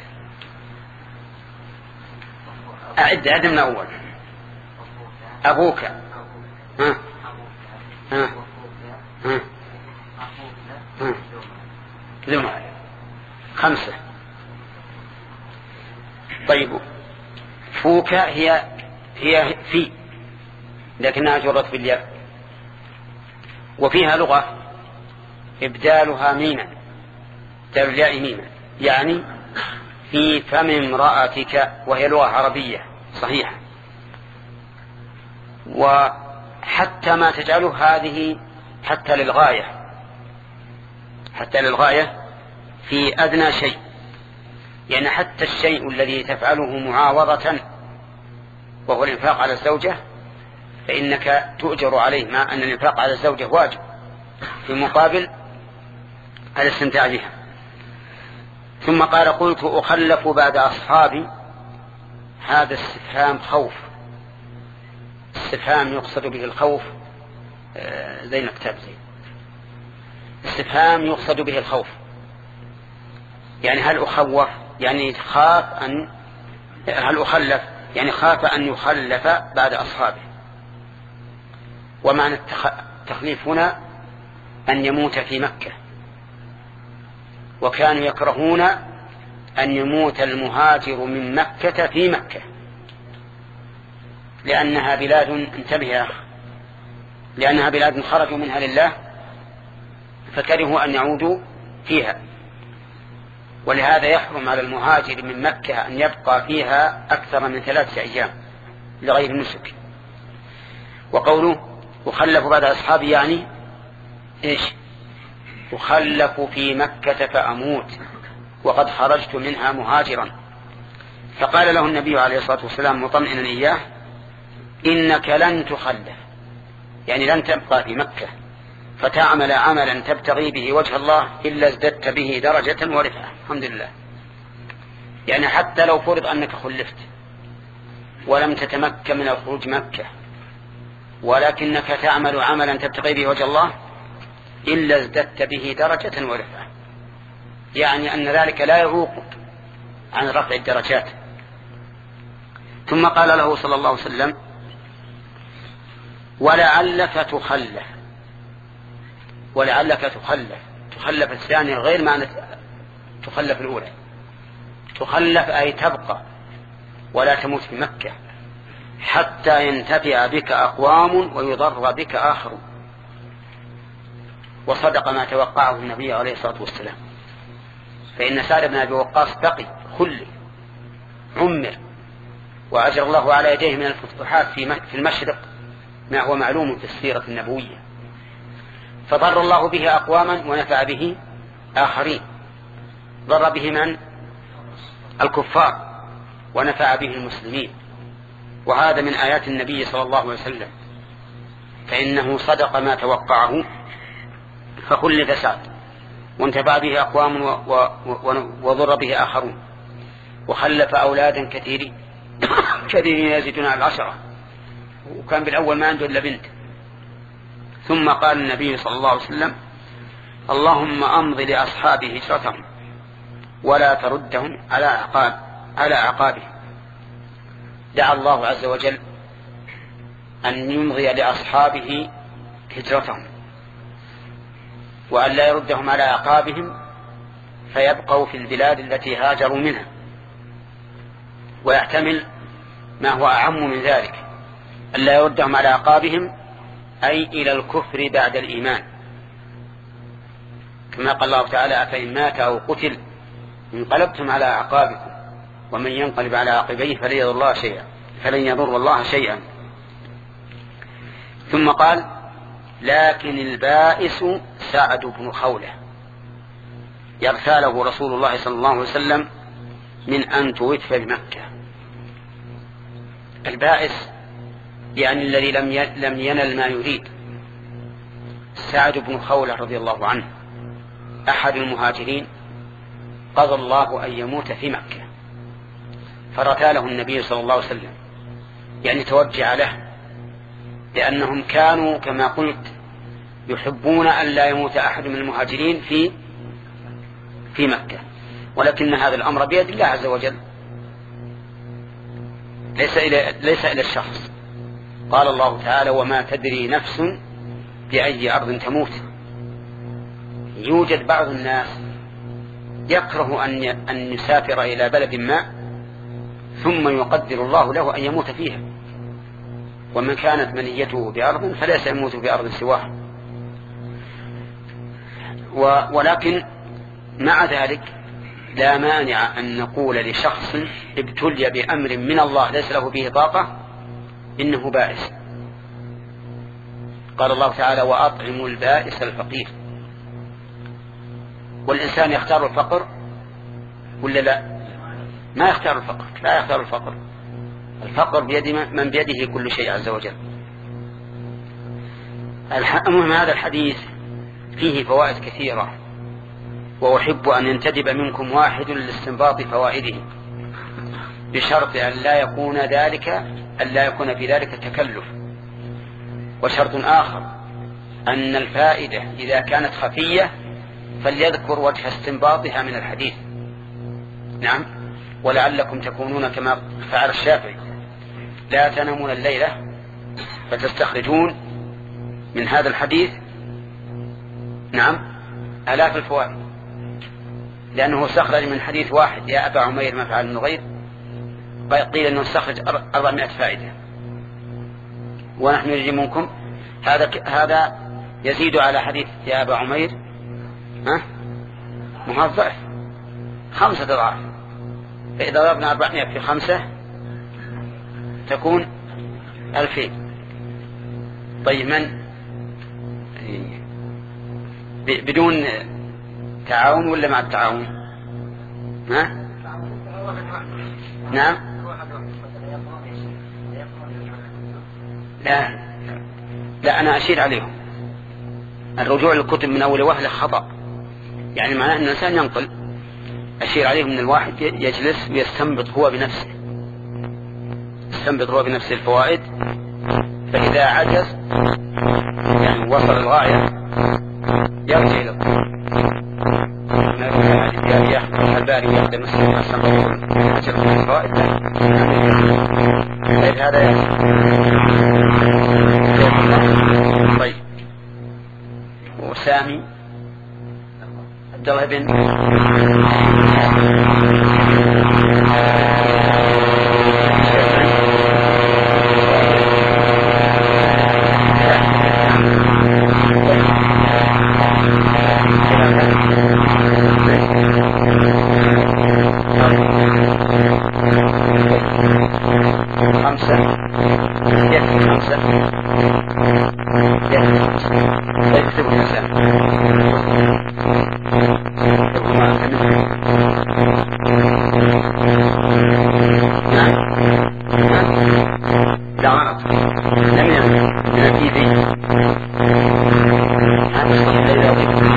أعد أعد من أول. أبوك ها ها ها ها لما خمسة. طيب فوك هي هي في لكنها جرت بالياء، وفيها لغة إبدالها ميما، إبدال الياء ميما، يعني في فم امرأتك، وهي لغة عربية صحيحة. وحتى ما تجعله هذه حتى للغاية، حتى للغاية في أدنى شيء، يعني حتى الشيء الذي تفعله معاوضة وهو الإنفاق على الزوجة فإنك تؤجر عليه، مع أن الإنفاق على الزوجة واجب في مقابل الاستمتاع بها. ثم قال قلت أخلف بعد أصحابي، هذا استفهام خوف، استفهام يقصد به الخوف زي الكتاب زي استفهام يقصد به الخوف، يعني هل أخوف يعني خاف أن هل أخلف يعني خاف أن يخلف بعد أصحابه. ومعنى التخليف هنا أن يموت في مكة، وكانوا يكرهون أن يموت المهاجر من مكة في مكة، لأنها بلاد انتبه يا أخ لأنها بلاد خرجوا منها لله، فكرهوا أن يعودوا فيها، ولهذا يحرم على المهاجر من مكة أن يبقى فيها أكثر من ثلاثة أيام لغير النسك. وقوله أخلف بعد أصحابي يعني إيش؟ أخلف في مكة فأموت وقد خرجت منها مهاجرا. فقال له النبي عليه الصلاة والسلام مطمئنا إياه إنك لن تخلف، يعني لن تبقى في مكة فتعمل عملا تبتغي به وجه الله إلا ازددت به درجة ورفعة. الحمد لله. يعني حتى لو فرض أنك خلفت ولم تتمكن من الخروج مكة ولكنك تعمل عملا تبتغي به وجه الله إلا ازددت به درجة ورفعة، يعني أن ذلك لا يعوقك عن رفع الدرجات. ثم قال له صلى الله عليه وسلم ولعلك تخلف، ولعلك تخلف تخلف الثانية غير معنى تخلف الأولى. تخلف أي تبقى ولا تموت في مكة حتى ينتفع بك أقوام ويضر بك آخر. وصدق ما توقعه النبي عليه الصلاة والسلام، فإن سعد بن أبي وقاص بقي خلي عمر وأجر الله على يديه من الفتوحات في المشرق ما هو معلوم في السيرة النبوية، فضر الله به أقواما ونفع به آخرين. ضر به من؟ الكفار، ونفع به المسلمين. وهذا من آيات النبي صلى الله عليه وسلم، فإنه صدق ما توقعه فخلف سعد وانتفع به أقوام وضر به آخرون، وخلف أولادا كثيرين كثيرين يزيدون على العشرة، وكان بالأول ما عنده إلا بنت. ثم قال النبي صلى الله عليه وسلم اللهم أمض لأصحابه هجرتهم ولا تردهم على أعقاب على أعقابهم. دعا الله عز وجل أن يمضي لأصحابه هجرتهم وأن لا يردهم على أعقابهم فيبقوا في البلاد التي هاجروا منها. ويحتمل ما هو أعم من ذلك، أن لا يردهم على أعقابهم أي إلى الكفر بعد الإيمان، كما قال الله تعالى أفإن مات أو قتل انقلبتم على أعقابكم ومن ينقلب على عقبيه فلن يضر الله شيئا فلن يضر الله شيئا. ثم قال لكن البائس سعد بن خولة يغتاله رسول الله صلى الله عليه وسلم من أن توفى بمكة. البائس يعني الذي لم ينل ما يريد. سعد بن خولة رضي الله عنه أحد المهاجرين قضى الله أن يموت في مكة، فرتاله النبي صلى الله عليه وسلم، يعني توجع له، لأنهم كانوا كما قلت يحبون أن لا يموت أحد من المهاجرين في في مكة، ولكن هذا الأمر بيد الله عز وجل، ليس إلى ليس إلى الشخص. قال الله تعالى: وما تدري نفس بأي أرض تموت. يوجد بعض الناس يكره أن أن يسافر إلى بلد ما ثم يقدر الله له أن يموت فيها، ومن كانت منيته بأرض فليس يموت بأرض سواها. ولكن مع ذلك لا مانع أن نقول لشخص ابتلي بأمر من الله ليس له به طاقة إنه بائس. قال الله تعالى: وأطعموا البائس الفقير. والإنسان يختار الفقر ولا لا؟ ما يختار الفقر، لا يختار الفقر. الفقر بيد من بيده كل شيء عز وجل. المهم هذا الحديث فيه فوائد كثيرة، وأحب أن ينتدب منكم واحد لاستنباط فوائده، بشرط أن لا يكون ذلك أن لا يكون في ذلك تكلف. وشرط آخر أن الفائدة إذا كانت خفية فليذكر وجه استنباطها من الحديث. نعم. ولعلكم تكونون كما فعل الشافعي: لا تنامون الليلة فتستخرجون من هذا الحديث نعم آلاف الفوائد، لأنه استخرج من حديث واحد: يا أبا عمير ما فعل النغير، قيل أنه استخرج أربعمائة فائدة، ونحن نريد منكم هذا هذا يزيد على حديث يا أبا عمير ها مهضعف خمسة أضعاف. فإذا ضربنا أربعمائة في خمسة تكون ألفين. طيب من بدون تعاون ولا مع التعاون؟ ها؟ نعم. لا لا أنا أشير عليهم. الرجوع للكتب من أول وهلة خطأ، يعني معناه أن الإنسان ينقل. أشير عليهم من الواحد يجلس ويستنبط هو بنفسه، يستنبط هو بنفسه الفوائد، فإذا عجز يعني وصل الغاية يرجع إلى الطول. ما في حديث يا أحمد الباري يقدم مسلم استنبط حجر من الفوائد. طيب هذا يعني. طيب وسامي عبد الله بن خمسة يكفي خمسة يكفي خمسة يكتب الإنسان لا غلط لم ينتهي هذا صحيح لا يضيف.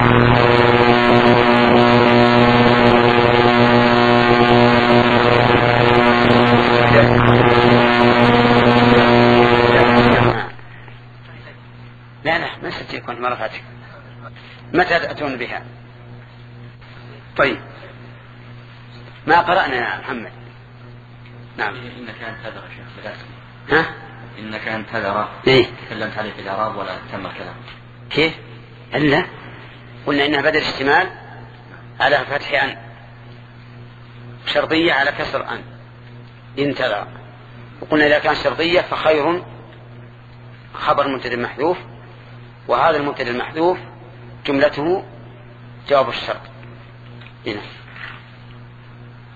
لا لا ما ستي كنت مرة فاتك. متى تأتون بها؟ طيب ما قرأنا يا محمد. نعم. إنك أنت تذر شيخ بلاسم. ها؟ إنك أنت تذر. إيه؟ تكلمت عليه في الإعراب ولا تم الكلام؟ كيف؟ إلا قلنا إنها بدل اشتمال على فتح أن، شرطية على كسر أن، انتظر. وقلنا إذا كان شرطية فخير خبر مبتدأ محذوف، وهذا المبتدأ المحذوف جملته جواب الشرط. هنا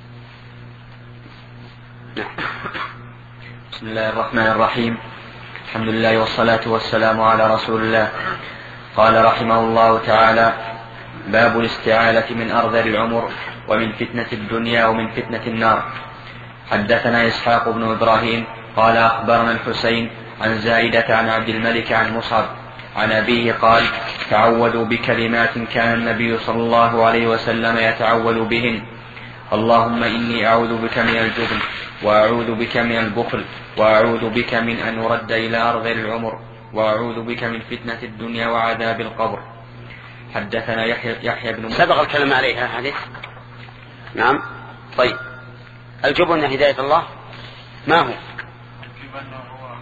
نعم. بسم الله الرحمن الرحيم. الحمد لله والصلاة والسلام على رسول الله. قال رحمه الله تعالى: باب الاستعاذة من أرذل العمر ومن فتنة الدنيا ومن فتنة النار. حدثنا إسحاق بن إبراهيم قال أخبرنا الحسين عن زائدة عن عبد الملك عن مصعب عن أبيه قال: تعوذوا بكلمات كان النبي صلى الله عليه وسلم يتعوذ بهن: اللهم إني أعوذ بك من الجبن، وأعوذ بك من البخل، وأعوذ بك من أن أرد إلى أرذل العمر، وأعوذ بك من فتنة الدنيا وعذاب القبر. حدثنا يحيى, يحيى بن سبق الكلام عليها حديث. نعم. طيب، الجبن هداية الله ما هو؟ الجبن هو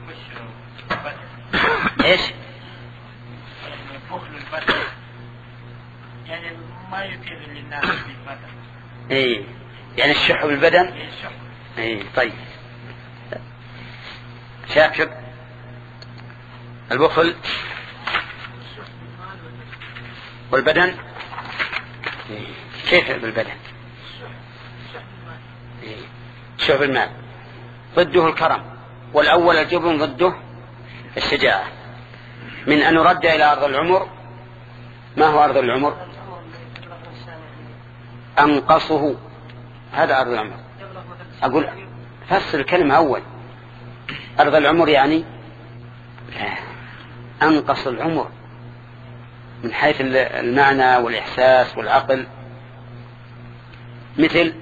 ايش؟ البخل البدن، يعني ما يثير للناس بالبدن. ايه، يعني الشح بالبدن. ايه طيب. شاكب البخل والبدن. إيه. كيف بالبدن؟ إيه. شح بالمال ضده الكرم، والأول الجبن ضده الشجاعة. من أن يرد إلى أرض العمر. ما هو أرض العمر؟ أنقصه، هذا أرض العمر. أقول فصل الكلمة أول. أرض العمر يعني أنقص العمر من حيث المعنى والإحساس والعقل. مثل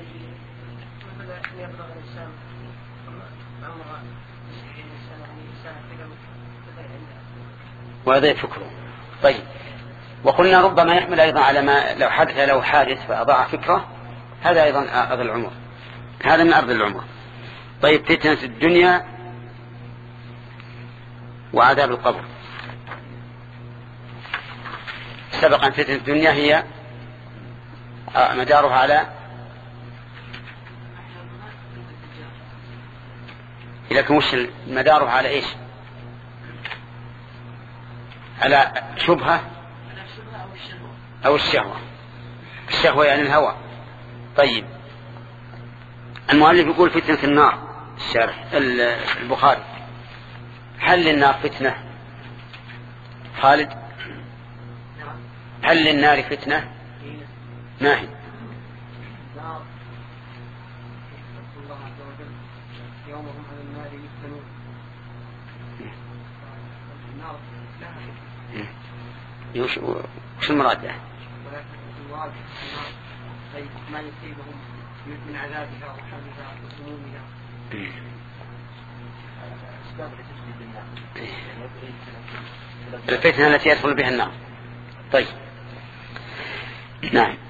ويضيع فكره. طيب، وقلنا ربما يحمل أيضا على ما لو حدث له حادث فأضاع فكره، هذا أيضا أرض العمر، هذا من أرض العمر. طيب، فتنة الدنيا وعذاب القبر. سبق أن فتنة الدنيا هي مدارها على لكن وش مدارها على إيش؟ على شبهة أو الشهوة. الشهوة يعني الهوى. طيب، المؤلف يقول فتنة النار. الشارح البخاري: هل للنار فتنة خالد؟ هل للنار فتنة؟ ما هي؟ يومهم على النار يفتنون. النار وش وش المراد له؟ ولكن المراد النار أي ما يصيبهم من عذابها وحرها وسمومها. أسباب تشديد النار. الفتنة التي يدخل بها النار. طيب، نعم.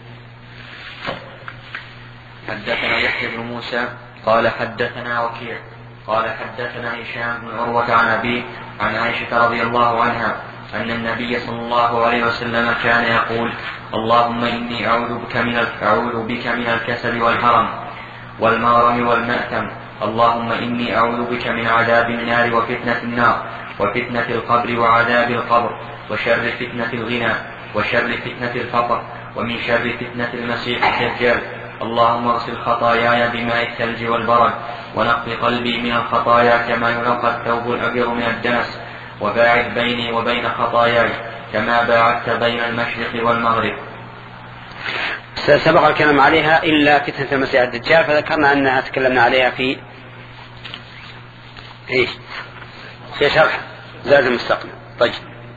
حدثنا يحيى بن موسى قال حدثنا وكيع قال حدثنا هشام بن عروة عن أبيه عن عائشة رضي الله عنها أن النبي صلى الله عليه وسلم كان يقول: اللهم إني أعوذ بك من أعوذ بك من الكسل والهرم والمغرم والمأثم. اللهم إني أعوذ بك من عذاب النار وفتنة النار وفتنة القبر وعذاب القبر وشر فتنة الغنى وشر فتنة الفقر ومن شر فتنة المسيح الدجال. اللهم اغسل خطاياي بماء الثلج والبرد ونقض قلبي من الخطايا كما ينقى الثوب الأبيض من الدنس وباعد بيني وبين خطاياي كما باعدت بين المشرق والمغرب. سبق الكلام عليها إلا فتنة المسيح الدجال، فذكرنا أنها تكلمنا عليها في إيش؟ في شرح زاد المستقبل. طيب،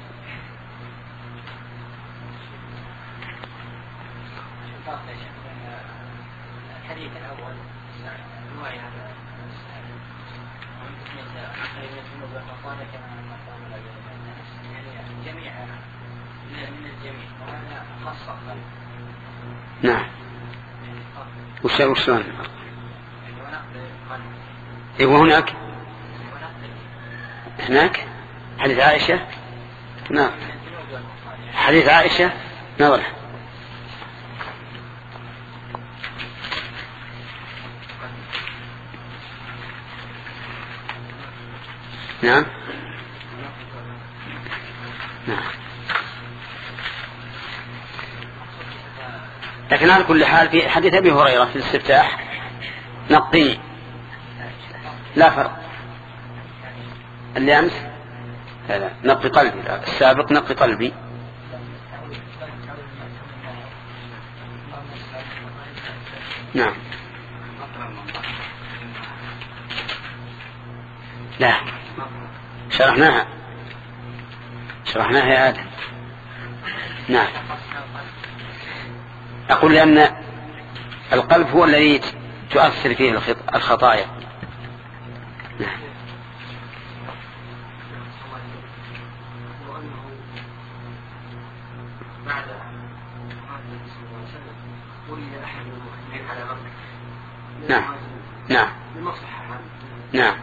الحديث الأول رواية من الجميع وهذا خاصة. نعم. وش وشلون؟ إيه وهناك هناك حديث عائشة. نعم، حديث عائشة نظر. نعم نعم. لكن على كل حال في حديث أبي هريرة في الاستفتاح نقي لا فرق. اللي أمس هذا نقي قلبي، السابق نقي قلبي. نعم. لا شرحناها شرحناها يا آدم. نعم. أقول لأن القلب هو الذي تؤثر فيه الخطايا. نعم. نعم نعم نعم.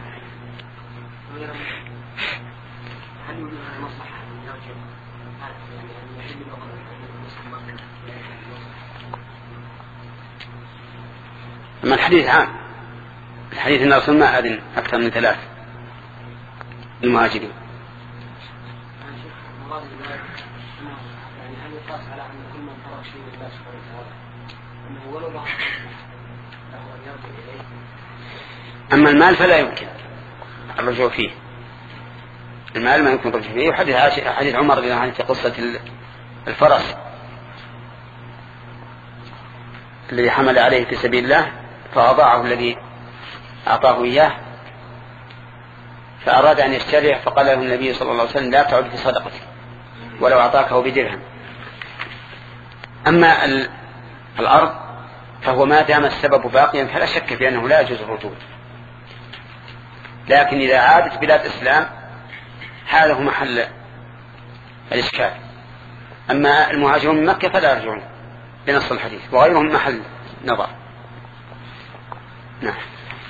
أما الحديث عام، الحديث أن الرسول ما أذن أكثر من ثلاث المهاجرين. أما المال فلا يمكن الرجوع فيه، المال ما يمكن الرجوع فيه. وحديث حديث عمر رضي الله عنه في قصة الفرس الذي حمل عليه في سبيل الله فأضاعه الذي أعطاه إياه، فأراد أن يشتريه فقال له النبي صلى الله عليه وسلم لا تعد في صدقتك ولو أعطاكه بدرهم. أما الأرض فهو ما دام السبب باقيا فلا شك في أنه لا يجوز الرجوع، لكن إذا عادت بلاد إسلام هذا هو محل الإشكال. أما المهاجرون من مكة فلا يرجعون بنص الحديث، وغيرهم محل نظر. نعم.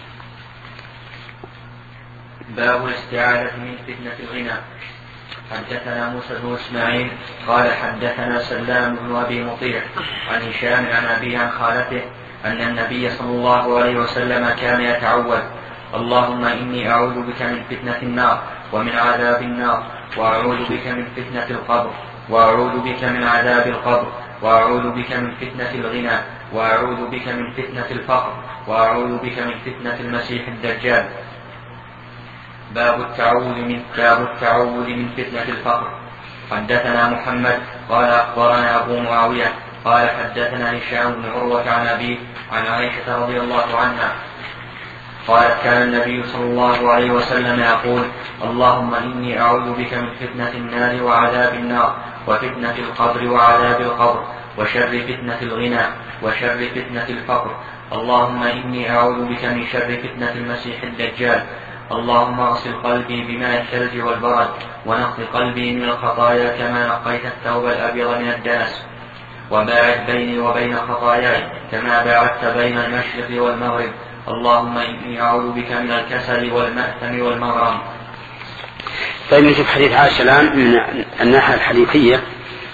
باب الاستعاذة من فتنة الغنى. حدثنا موسى بن اسماعيل قال حدثنا سلام بن ابي مطيع عن هشام عن ابي عن خالته ان النبي صلى الله عليه وسلم كان يتعوذ اللهم اني اعوذ بك من فتنة النار ومن عذاب النار، واعوذ بك من فتنة القبر، واعوذ بك من عذاب القبر، واعوذ بك من فتنة الغنى، واعوذ بك من فتنة الفقر، واعوذ بك من فتنة المسيح الدجال. باب التعوذ من باب التعوذ من فتنة الفقر. حدثنا محمد قال أخبرنا أبو معاوية قال حدثنا هشام بن عروة عن أبيه عن عائشة رضي الله عنها قالت كان النبي صلى الله عليه وسلم يقول اللهم إني أعوذ بك من فتنة النار وعذاب النار، وفتنة القبر وعذاب القبر، وشر فتنة الغنى، وشر فتنة الفقر. اللهم إني أعوذ بك من شر فتنة المسيح الدجال. اللهم اغسل قلبي بماء الثلج والبرد، ونقض قلبي من الخطايا كما نقيت الثوب الأبيض من الدنس، وباعد بيني وبين خطاياي كما باعدت بين المشرق والمغرب. اللهم إني أعوذ بك من الكسل والمأثم والمغرم. طيب نشوف حديث عائشة الآن من الناحية الحديثية.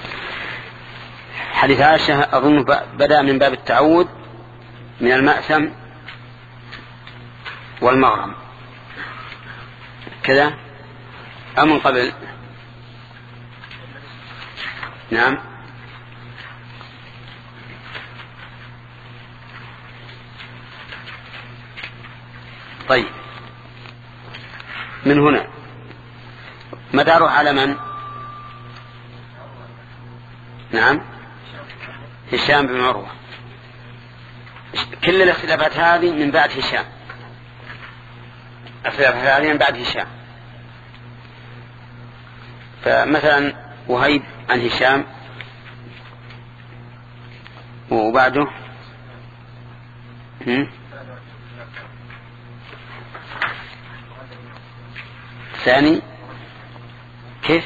حديث عائشة أظن بدأ من باب التعوذ من المأثم والمغرم كذا أو من قبل؟ نعم. طيب من هنا مداره على من؟ نعم هشام بن عروة. كل الاختلافات هذه من بعد هشام، الاختلافات هذه من بعد هشام. فمثلا وهيب عن هشام، وبعده هم؟ ثاني كيف؟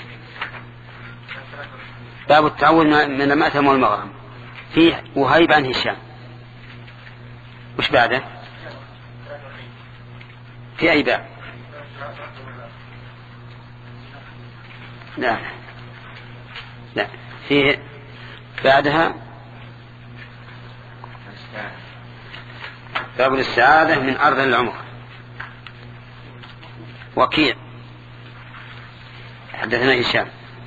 باب التعوذ من المأثم والمغرم فيه وهيب عن هشام. وش بعده؟ في أي باب؟ لا لا فيه بعدها باب الاستعاذة من أرض العمر. وكيع حدثنا هشام.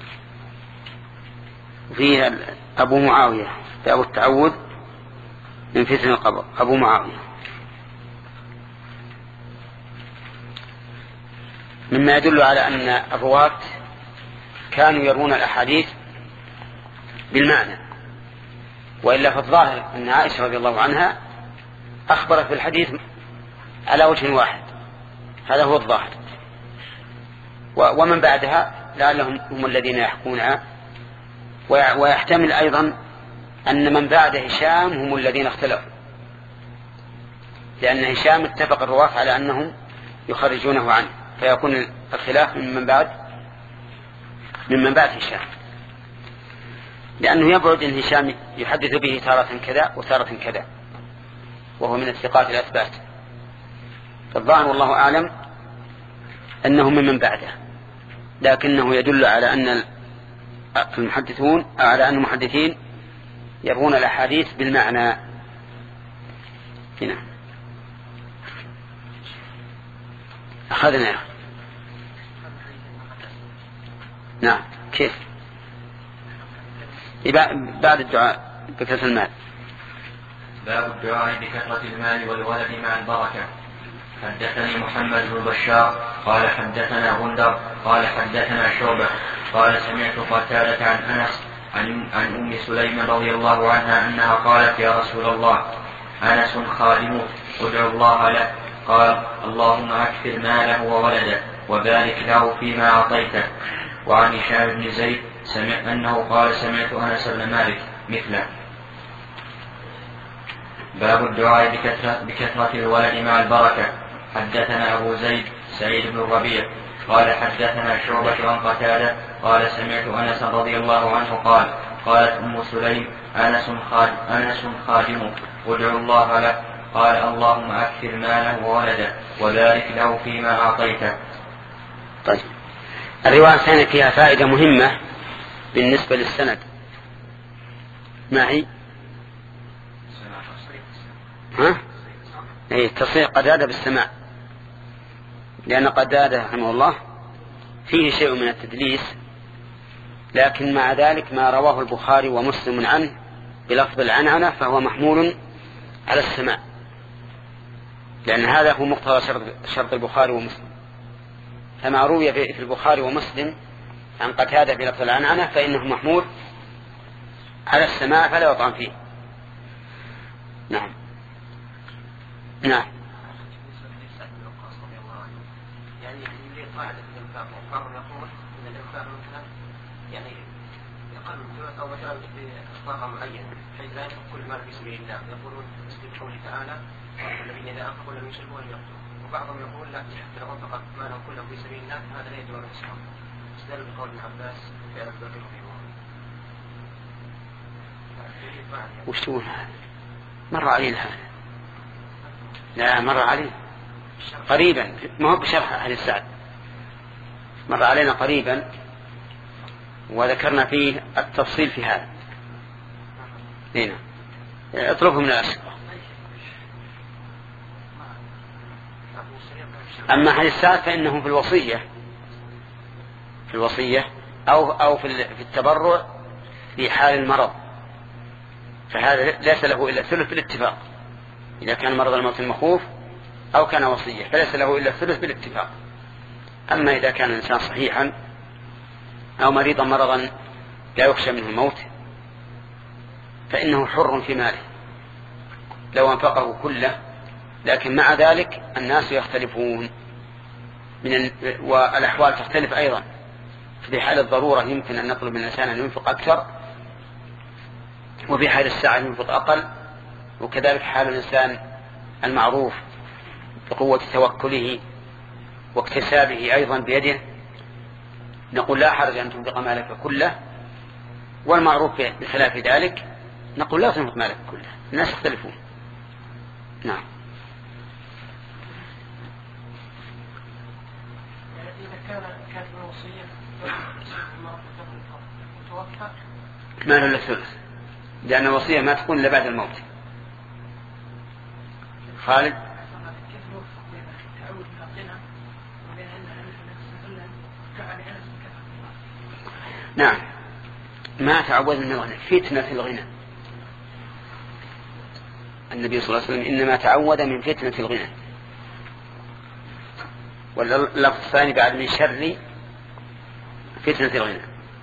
وفيه أبو معاوية باب التعوذ من فتنة القبر. أبو معاوية مما يدل على أن الرواة كانوا يرون الأحاديث بالمعنى، وإلا فالظاهر أن عائشة رضي الله عنها أخبرت بالحديث على وجه واحد، هذا هو الظاهر، ومن بعدها لعلهم هم الذين يحكونها. ويحتمل أيضا أن من بعد هشام هم الذين اختلفوا، لأن هشام اتفق الرواة على أنهم يخرجونه عنه، فيكون الخلاف من من بعد من من بعد هشام، لأنه يبعد أن هشام يحدث به تارة كذا وتارة كذا، وهو من الثقات الأثبات. فالظاهر والله أعلم أنه من من بعده، لكنه يدل على أن المحدثون على أن المحدثين يروون الأحاديث بالمعنى. هنا أخذنا. نعم. كيف؟ بعد الدعاء بكثرة المال. باب الدعاء بكثرة المال والولد مع البركة. حدثني محمد بن بشار قال حدثنا غندر قال حدثنا شعبة قال سمعت قتادة عن أنس عن, عن أم سليم رضي الله عنها أنها قالت يا رسول الله أنس خادمك ادعو الله له، قال اللهم أكثر ماله وولده وبارك له فيما أعطيته. وعن هشام بن زيد سمع أنه قال سمعت أنس بن مالك مثله. باب الدعاء بكثرة, بكثرة الولد مع البركة. حدثنا أبو زيد سعيد بن الربيع قال حدثنا شعبة عن قتادة قال سمعت أنس رضي الله عنه قال قالت أم سليم أنس خادم أنس خادمك وادعو الله له، قال اللهم أكثر ماله وولده وبارك له فيما أعطيته. طيب، الرواية الثانية فيها فائدة مهمة بالنسبة للسند. ما هي؟ ها؟ اي تصريح قتادة بالسماع، لأن قتادة رحمه الله فيه شيء من التدليس، لكن مع ذلك ما رواه البخاري ومسلم عنه بلفظ العنعنة فهو محمول على السماع، لأن هذا هو مقتضى شرط, شرط البخاري ومسلم. فما روي في البخاري ومسلم عن قتادة بلفظ العنعنة فإنه محمول على السماع فلا يطعن فيه. نعم. نعم. يعني اللي قاعدة الإنفاق وقام يقول إن الإنفاق مثلا يعني يقل من أو مثلا بإخطاء معينة حيث لا ينفق كل مال في سبيل الله، يقولون مثل قوله تعالى الذين إذا أنفقوا لم يسرفوا ولم يقتروا، وبعضهم يقول لا حتى لو أنفق ماله كله في سبيل الله هذا لا يجوز الإسلام. استدل بقول ابن عباس في ألف بر رحمه الله. وش تقول هذا؟ مر عليه هذا؟ لا مر عليه قريبا، ما هو بشرح أهل السعد، مر علينا قريبا وذكرنا فيه التفصيل في هذا. هنا اطلبه من الأسئلة. أما أهل السعد فإنه في الوصية في الوصية أو أو في التبرع في حال المرض، فهذا ليس له إلا ثلث بالاتفاق، إذا كان مرض الموت المخوف أو كان وصية فليس له إلا الثلث بالاتفاق. أما إذا كان الإنسان صحيحا أو مريضا مرضا لا يخشى منه الموت فإنه حر في ماله لو أنفقه كله، لكن مع ذلك الناس يختلفون من والأحوال تختلف أيضا. في حال الضرورة يمكن أن نطلب من الإنسان أن ينفق أكثر، وفي حال الساعة ينفق أقل، وكذلك حال الإنسان المعروف بقوة توكله واكتسابه أيضا بيده نقول لا حرج أن تنفق مالك كله، والمعروف بخلاف ذلك نقول لا تنفق مالك كله. الناس يختلفون. نعم. ما له إلا الثلث، لأن الوصية ما تكون إلا بعد الموت. خالد. نعم، ما تعود من الغنى، فتنة الغنى. النبي صلى الله عليه وسلم إنما تعود من فتنة الغنى. واللفظ الثاني بعد من شر فتنة الغنى.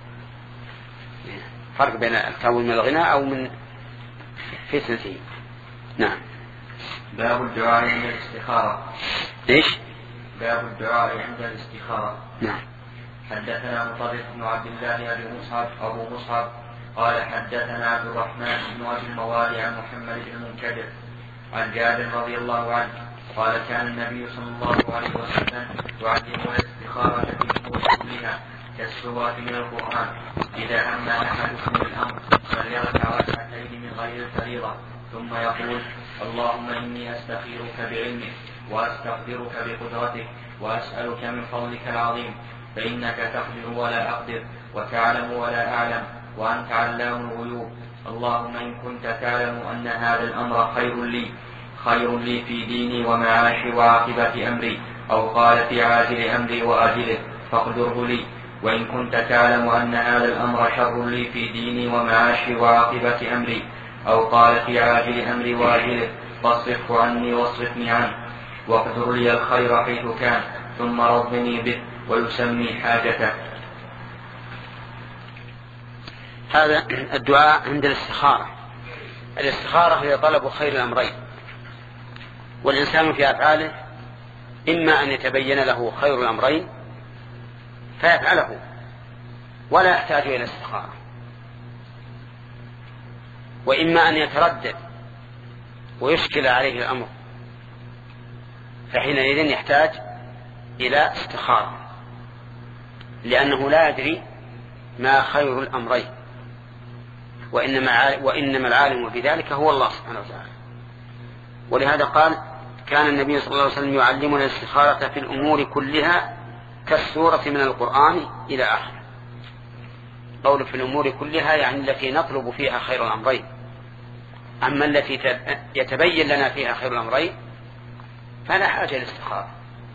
فرق بين التأويل من الغنى أو من فتنته. نعم. باب الدعاء عند الاستخارة. إيش؟ باب الدعاء عند الاستخارة. نعم. حدثنا مطرف بن عبد الله أبي مصعب أبو مصعب قال حدثنا عبد الرحمن بن أبي الموالي عن محمد بن المنكدر عن جابر رضي الله عنه قال كان النبي صلى الله عليه وسلم يعلمنا الاستخارة في الأمور كلها كالسورة من القرآن. إذا هم أحدكم بالأمر فليركع ركعتين من غير الفريضة ثم يقول اللهم إني أستخيرك بعلمك وأستقدرك بقدرتك وأسألك من فضلك العظيم فإنك تقدر ولا أقدر وتعلم ولا أعلم وأنت علام الغيوب. اللهم إن كنت تعلم أن هذا الأمر خير لي خير لي في ديني ومعاشي وعاقبة أمري أو قال في عاجل أمري وآجله فاقدره لي. وإن كنت تعلم أن هذا الأمر شر لي في ديني ومعاشي وعاقبة أمري أو قال في عاجل أمري وآجله فاصرفه عني واصرفني عنه واقدر لي الخير حيث كان ثم رضني به ويسمي حاجته. هذا الدعاء عند الاستخارة. الاستخارة هي طلب خير الأمرين، والإنسان في أفعاله إما أن يتبين له خير الأمرين فيفعله ولا يحتاج إلى الاستخارة، وإما أن يتردد ويشكل عليه الأمر فحينئذ يحتاج إلى استخارة، لأنه لا يدري ما خير الأمرين، وإنما, وإنما العالم بذلك هو الله سبحانه وتعالى. ولهذا قال كان النبي صلى الله عليه وسلم يعلمنا الاستخارة في الأمور كلها كالسورة من القرآن إلى آخر. قول في الأمور كلها يعني التي نطلب فيها خير الأمرين، أما التي يتبين لنا فيها خير الأمرين فلا حاجة للاستخارة.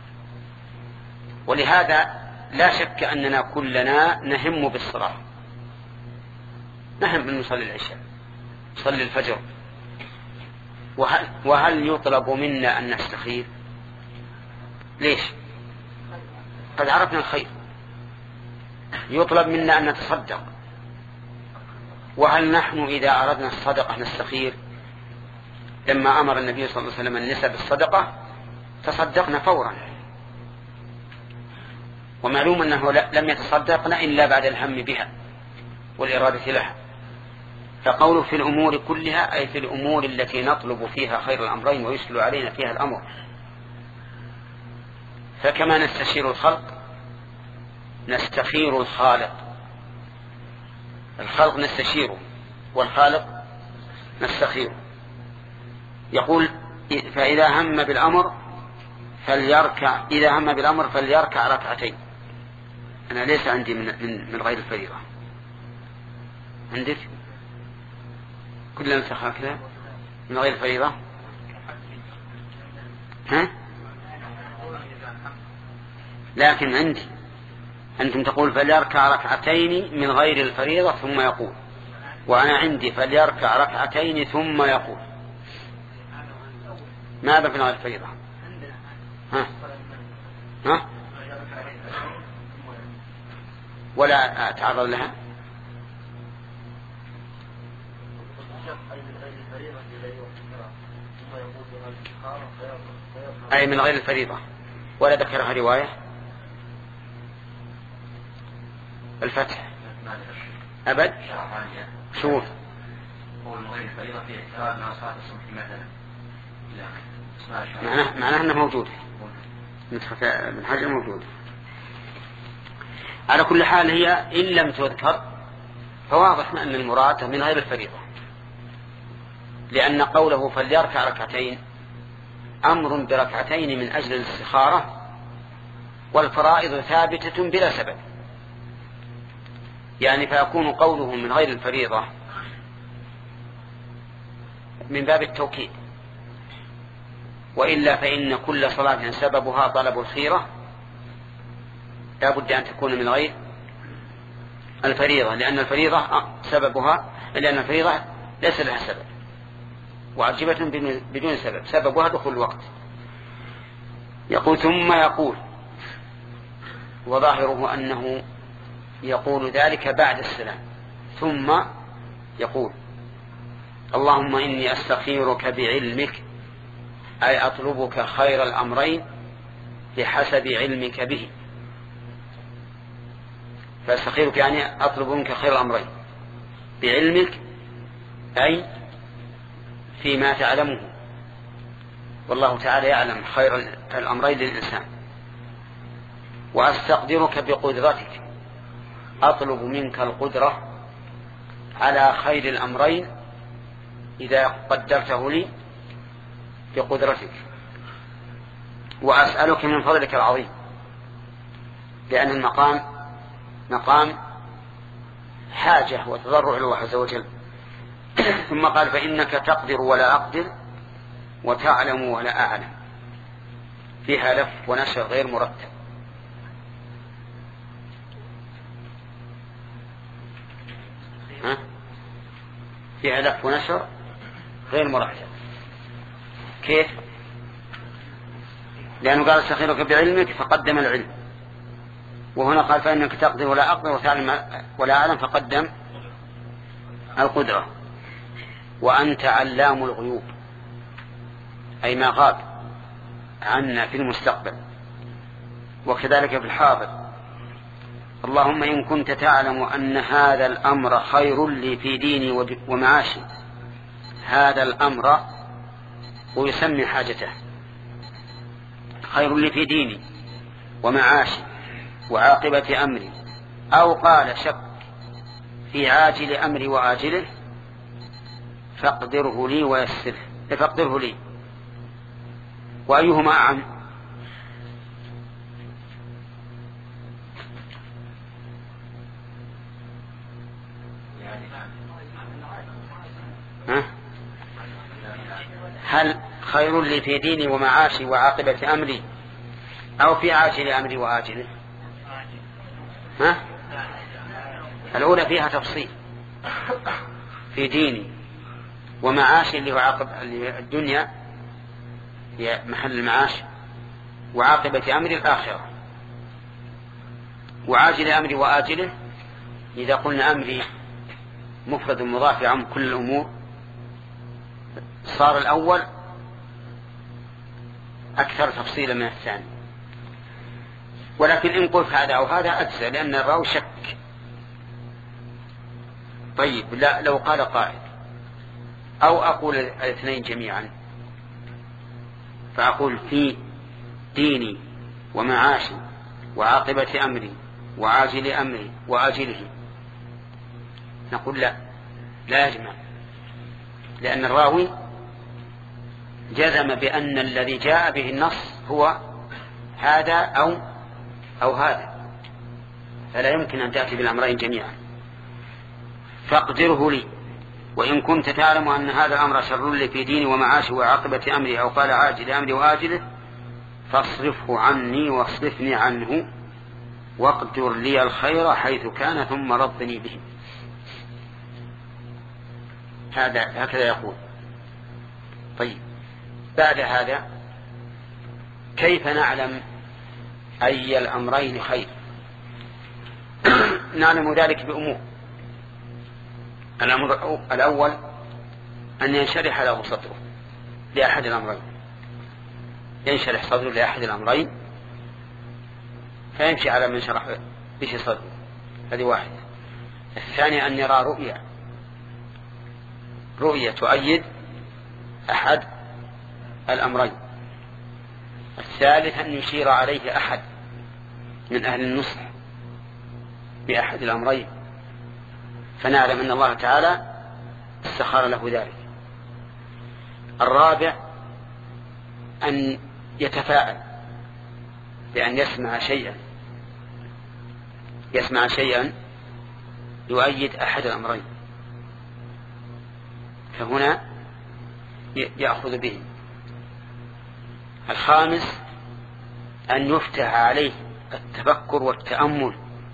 ولهذا لا شك أننا كلنا نهم بالصلاة، نهم أن نصلي العشاء نصلي الفجر، وهل, وهل يطلب منا أن نستخير؟ ليش؟ قد عرفنا الخير. يطلب منا أن نتصدق، وهل نحن إذا أردنا الصدقة نستخير؟ لما أمر النبي صلى الله عليه وسلم النساء بالصدقة تصدقنا فورا، ومعلوم أنه لم يتصدقن إلا بعد الهم بها والإرادة لها. فقوله في الأمور كلها أي في الأمور التي نطلب فيها خير الأمرين ويشكل علينا فيها الأمر. فكما نستشير الخلق نستخير الخالق. الخلق نستشيره والخالق نستخيره. يقول فإذا هم بالأمر فليركع إذا هم بالأمر فليركع ركعتين. أنا ليس عندي من, من, من غير الفريضة. عندك كلنا نسخها كذا من غير الفريضة؟ ها؟ لكن عندي أنتم تقول فليركع ركعتين من غير الفريضة ثم يقول، وأنا عندي فليركع ركعتين ثم يقول. ماذا في غير الفريضة؟ ها؟ ها؟ ولا أتعرض لها؟ أي من غير الفريضة، ولا ذكرها رواية. الفتح أبد. شوف معناه معناه أنه موجود من حاجة موجود. على كل حال هي إن لم تذكر فواضح أن المراد من غير الفريضة، لأن قوله فليركع ركعتين أمر بركعتين من أجل الاستخارة، والفرائض ثابتة بلا سبب، يعني فيكون قوله من غير الفريضة من باب التوكيد، وإلا فإن كل صلاة سببها طلب الخيرة لا بد أن تكون من غير الفريضة، لأن الفريضة سببها لأن الفريضة ليس لها سبب، وعجبة بدون سبب، سببها دخول الوقت. يقول ثم يقول وظاهره أنه يقول ذلك بعد السلام، ثم يقول اللهم إني أستخيرك بعلمك، أي أطلبك خير الأمرين بحسب علمك به. فأستخيرك يعني أطلب منك خير الأمرين بعلمك، أي فيما تعلمه، والله تعالى يعلم خير الأمرين للإنسان. وأستقدرك بقدرتك، أطلب منك القدرة على خير الأمرين إذا قدرته لي بقدرتك. وأسألك من فضلك العظيم، لأن المقام مقام حاجة وتضرع له عز وجل. ثم قال فإنك تقدر ولا أقدر وتعلم ولا أعلم، فيها لف ونشر غير مرتب. ها؟ فيها لف ونشر غير مرتب. كيف؟ لأنه قال استخيرك بعلمك فقدم العلم، وهنا قال فإنك تقدر ولا أقدر وتعلم ولا أعلم فقدم القدرة. وأنت علام الغيوب، أي ما غاب عنا في المستقبل وكذلك في الحاضر. اللهم إن كنت تعلم أن هذا الأمر خير لي في ديني ومعاشي، هذا الأمر ويسمي حاجته، خير لي في ديني ومعاشي وعاقبة أمري، أو قال شك في عاجل أمري وآجله، فاقدره لي ويسره، فاقدره لي. وأيهما أعم؟ ها؟ هل خير لي في ديني ومعاشي وعاقبة أمري، أو في عاجل أمري وآجله؟ ها؟ الأولى فيها تفصيل، في ديني ومعاشي اللي هو عاقب الدنيا هي محل المعاش، وعاقبة أمري الآخرة. وعاجل أمري وآجله إذا قلنا أمري مفرد مضاف عن كل الأمور صار الأول أكثر تفصيلا من الثاني، ولكن إن قلت هذا أو هذا أجزى، لأن الراوي شك. طيب لا، لو قال قائل أو أقول الاثنين جميعا، فأقول في ديني ومعاشي وعاقبة أمري وعاجل أمري وآجله، نقول لا لا يجمع، لأن الراوي جزم بأن الذي جاء به النص هو هذا أو أو هذا، فلا يمكن أن تأتي بالأمرين جميعا. فاقدره لي، وإن كنت تعلم أن هذا الأمر شر لي في ديني ومعاشي وعاقبة أمري، أو قال عاجل أمري وآجله، فاصرفه عني واصرفني عنه، واقدر لي الخير حيث كان ثم رضني به. هذا هكذا يقول. طيب بعد هذا كيف نعلم أي الأمرين خير؟ نعلم ذلك بأمور. الأمر الأول أن ينشرح له صدره لأحد الأمرين، ينشرح صدره لأحد الأمرين فيمشي على من شرح به صدره، هذه واحدة. الثاني أن يرى رؤية رؤية تؤيد أحد الأمرين. الثالث أن يشير عليه أحد من أهل النصح بأحد الأمرين، فنعلم أن الله تعالى استخار له ذلك. الرابع أن يتفاعل بأن يسمع شيئا يسمع شيئا يؤيد أحد الأمرين، فهنا يأخذ به. الخامس أن يفتح عليه التفكر والتأمل،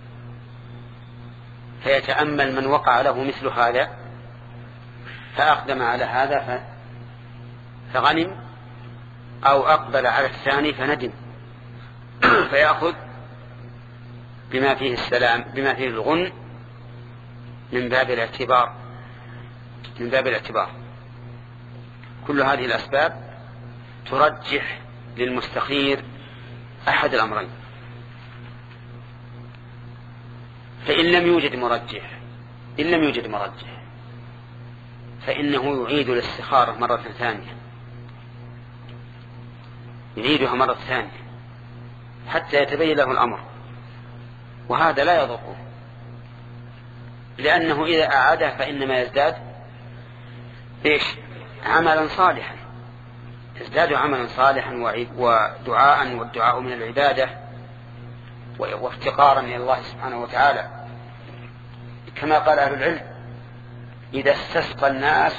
فيتأمل من وقع له مثل هذا فأقدم على هذا فغنم، أو أقبل على الثاني فندم، فيأخذ بما فيه السلام بما فيه الغن من باب الاعتبار من باب الاعتبار كل هذه الأسباب ترجح للمستخير أحد الأمرين. فإن لم يوجد مرجح إن لم يوجد مرجح فإنه يعيد الاستخارة مرة ثانية يعيدها مرة ثانية حتى يتبين له الأمر، وهذا لا يضره، لأنه إذا أعاده فإنما يزداد إيش؟ عملا صالحا، يزداد عملا صالحا ودعاء، والدعاء من العبادة وافتقارا إلى الله سبحانه وتعالى، كما قال أهل العلم: إذا استسقى الناس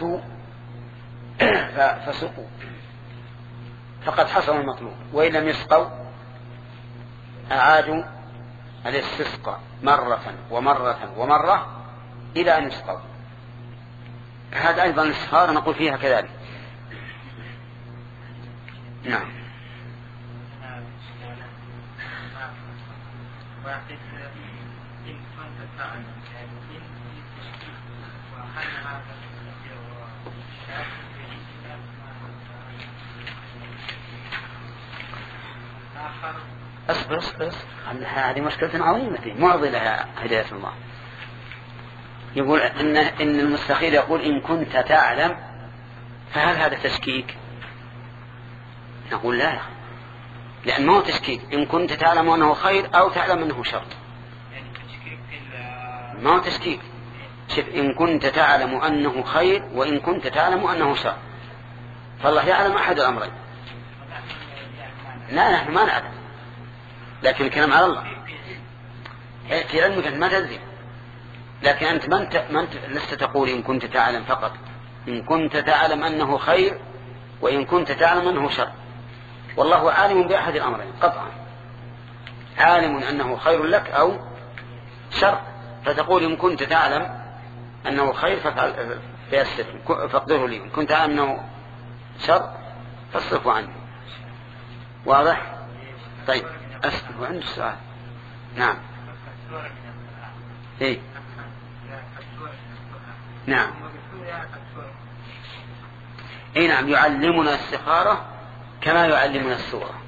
فسقوا فقد حصل المطلوب، وإن لم يسقوا أعادوا الاستسقاء مرة ومرة ومرة إلى أن يسقوا. هذا أيضا الاستخارة نقول فيها كذلك. نعم. أصبر أصبر هذه مشكلة عظيمة معضلة هداية الله. يقول إن إن المستخير يقول: إن كنت تعلم، فهل هذا تشكيك؟ نقول: لا، لأن ما هو تشكيك. إن كنت تعلم أنه خير أو تعلم أنه شر، ما هو تشكيك. شوف: إن كنت تعلم أنه خير وإن كنت تعلم أنه شر، فالله يعلم أحد الأمرين. لا، نحن ما نعلم، لكن الكلام على الله. في علمك أنت ما تدري، لكن أنت ما أنت ما أنت لست تقول إن كنت تعلم فقط، إن كنت تعلم أنه خير وإن كنت تعلم أنه شر، والله عالم بأحد الأمرين قطعا، عالم أنه خير لك أو شر، فتقول إن كنت تعلم أنه خير فافعل فيسر فاقدره لي، إن كنت تعلم أنه شر فاصرفه عنه. واضح؟ طيب أسأل وعنده سؤال. نعم. إيه؟ نعم. إيه نعم، يعلمنا السخارة كما يعلمنا السورة.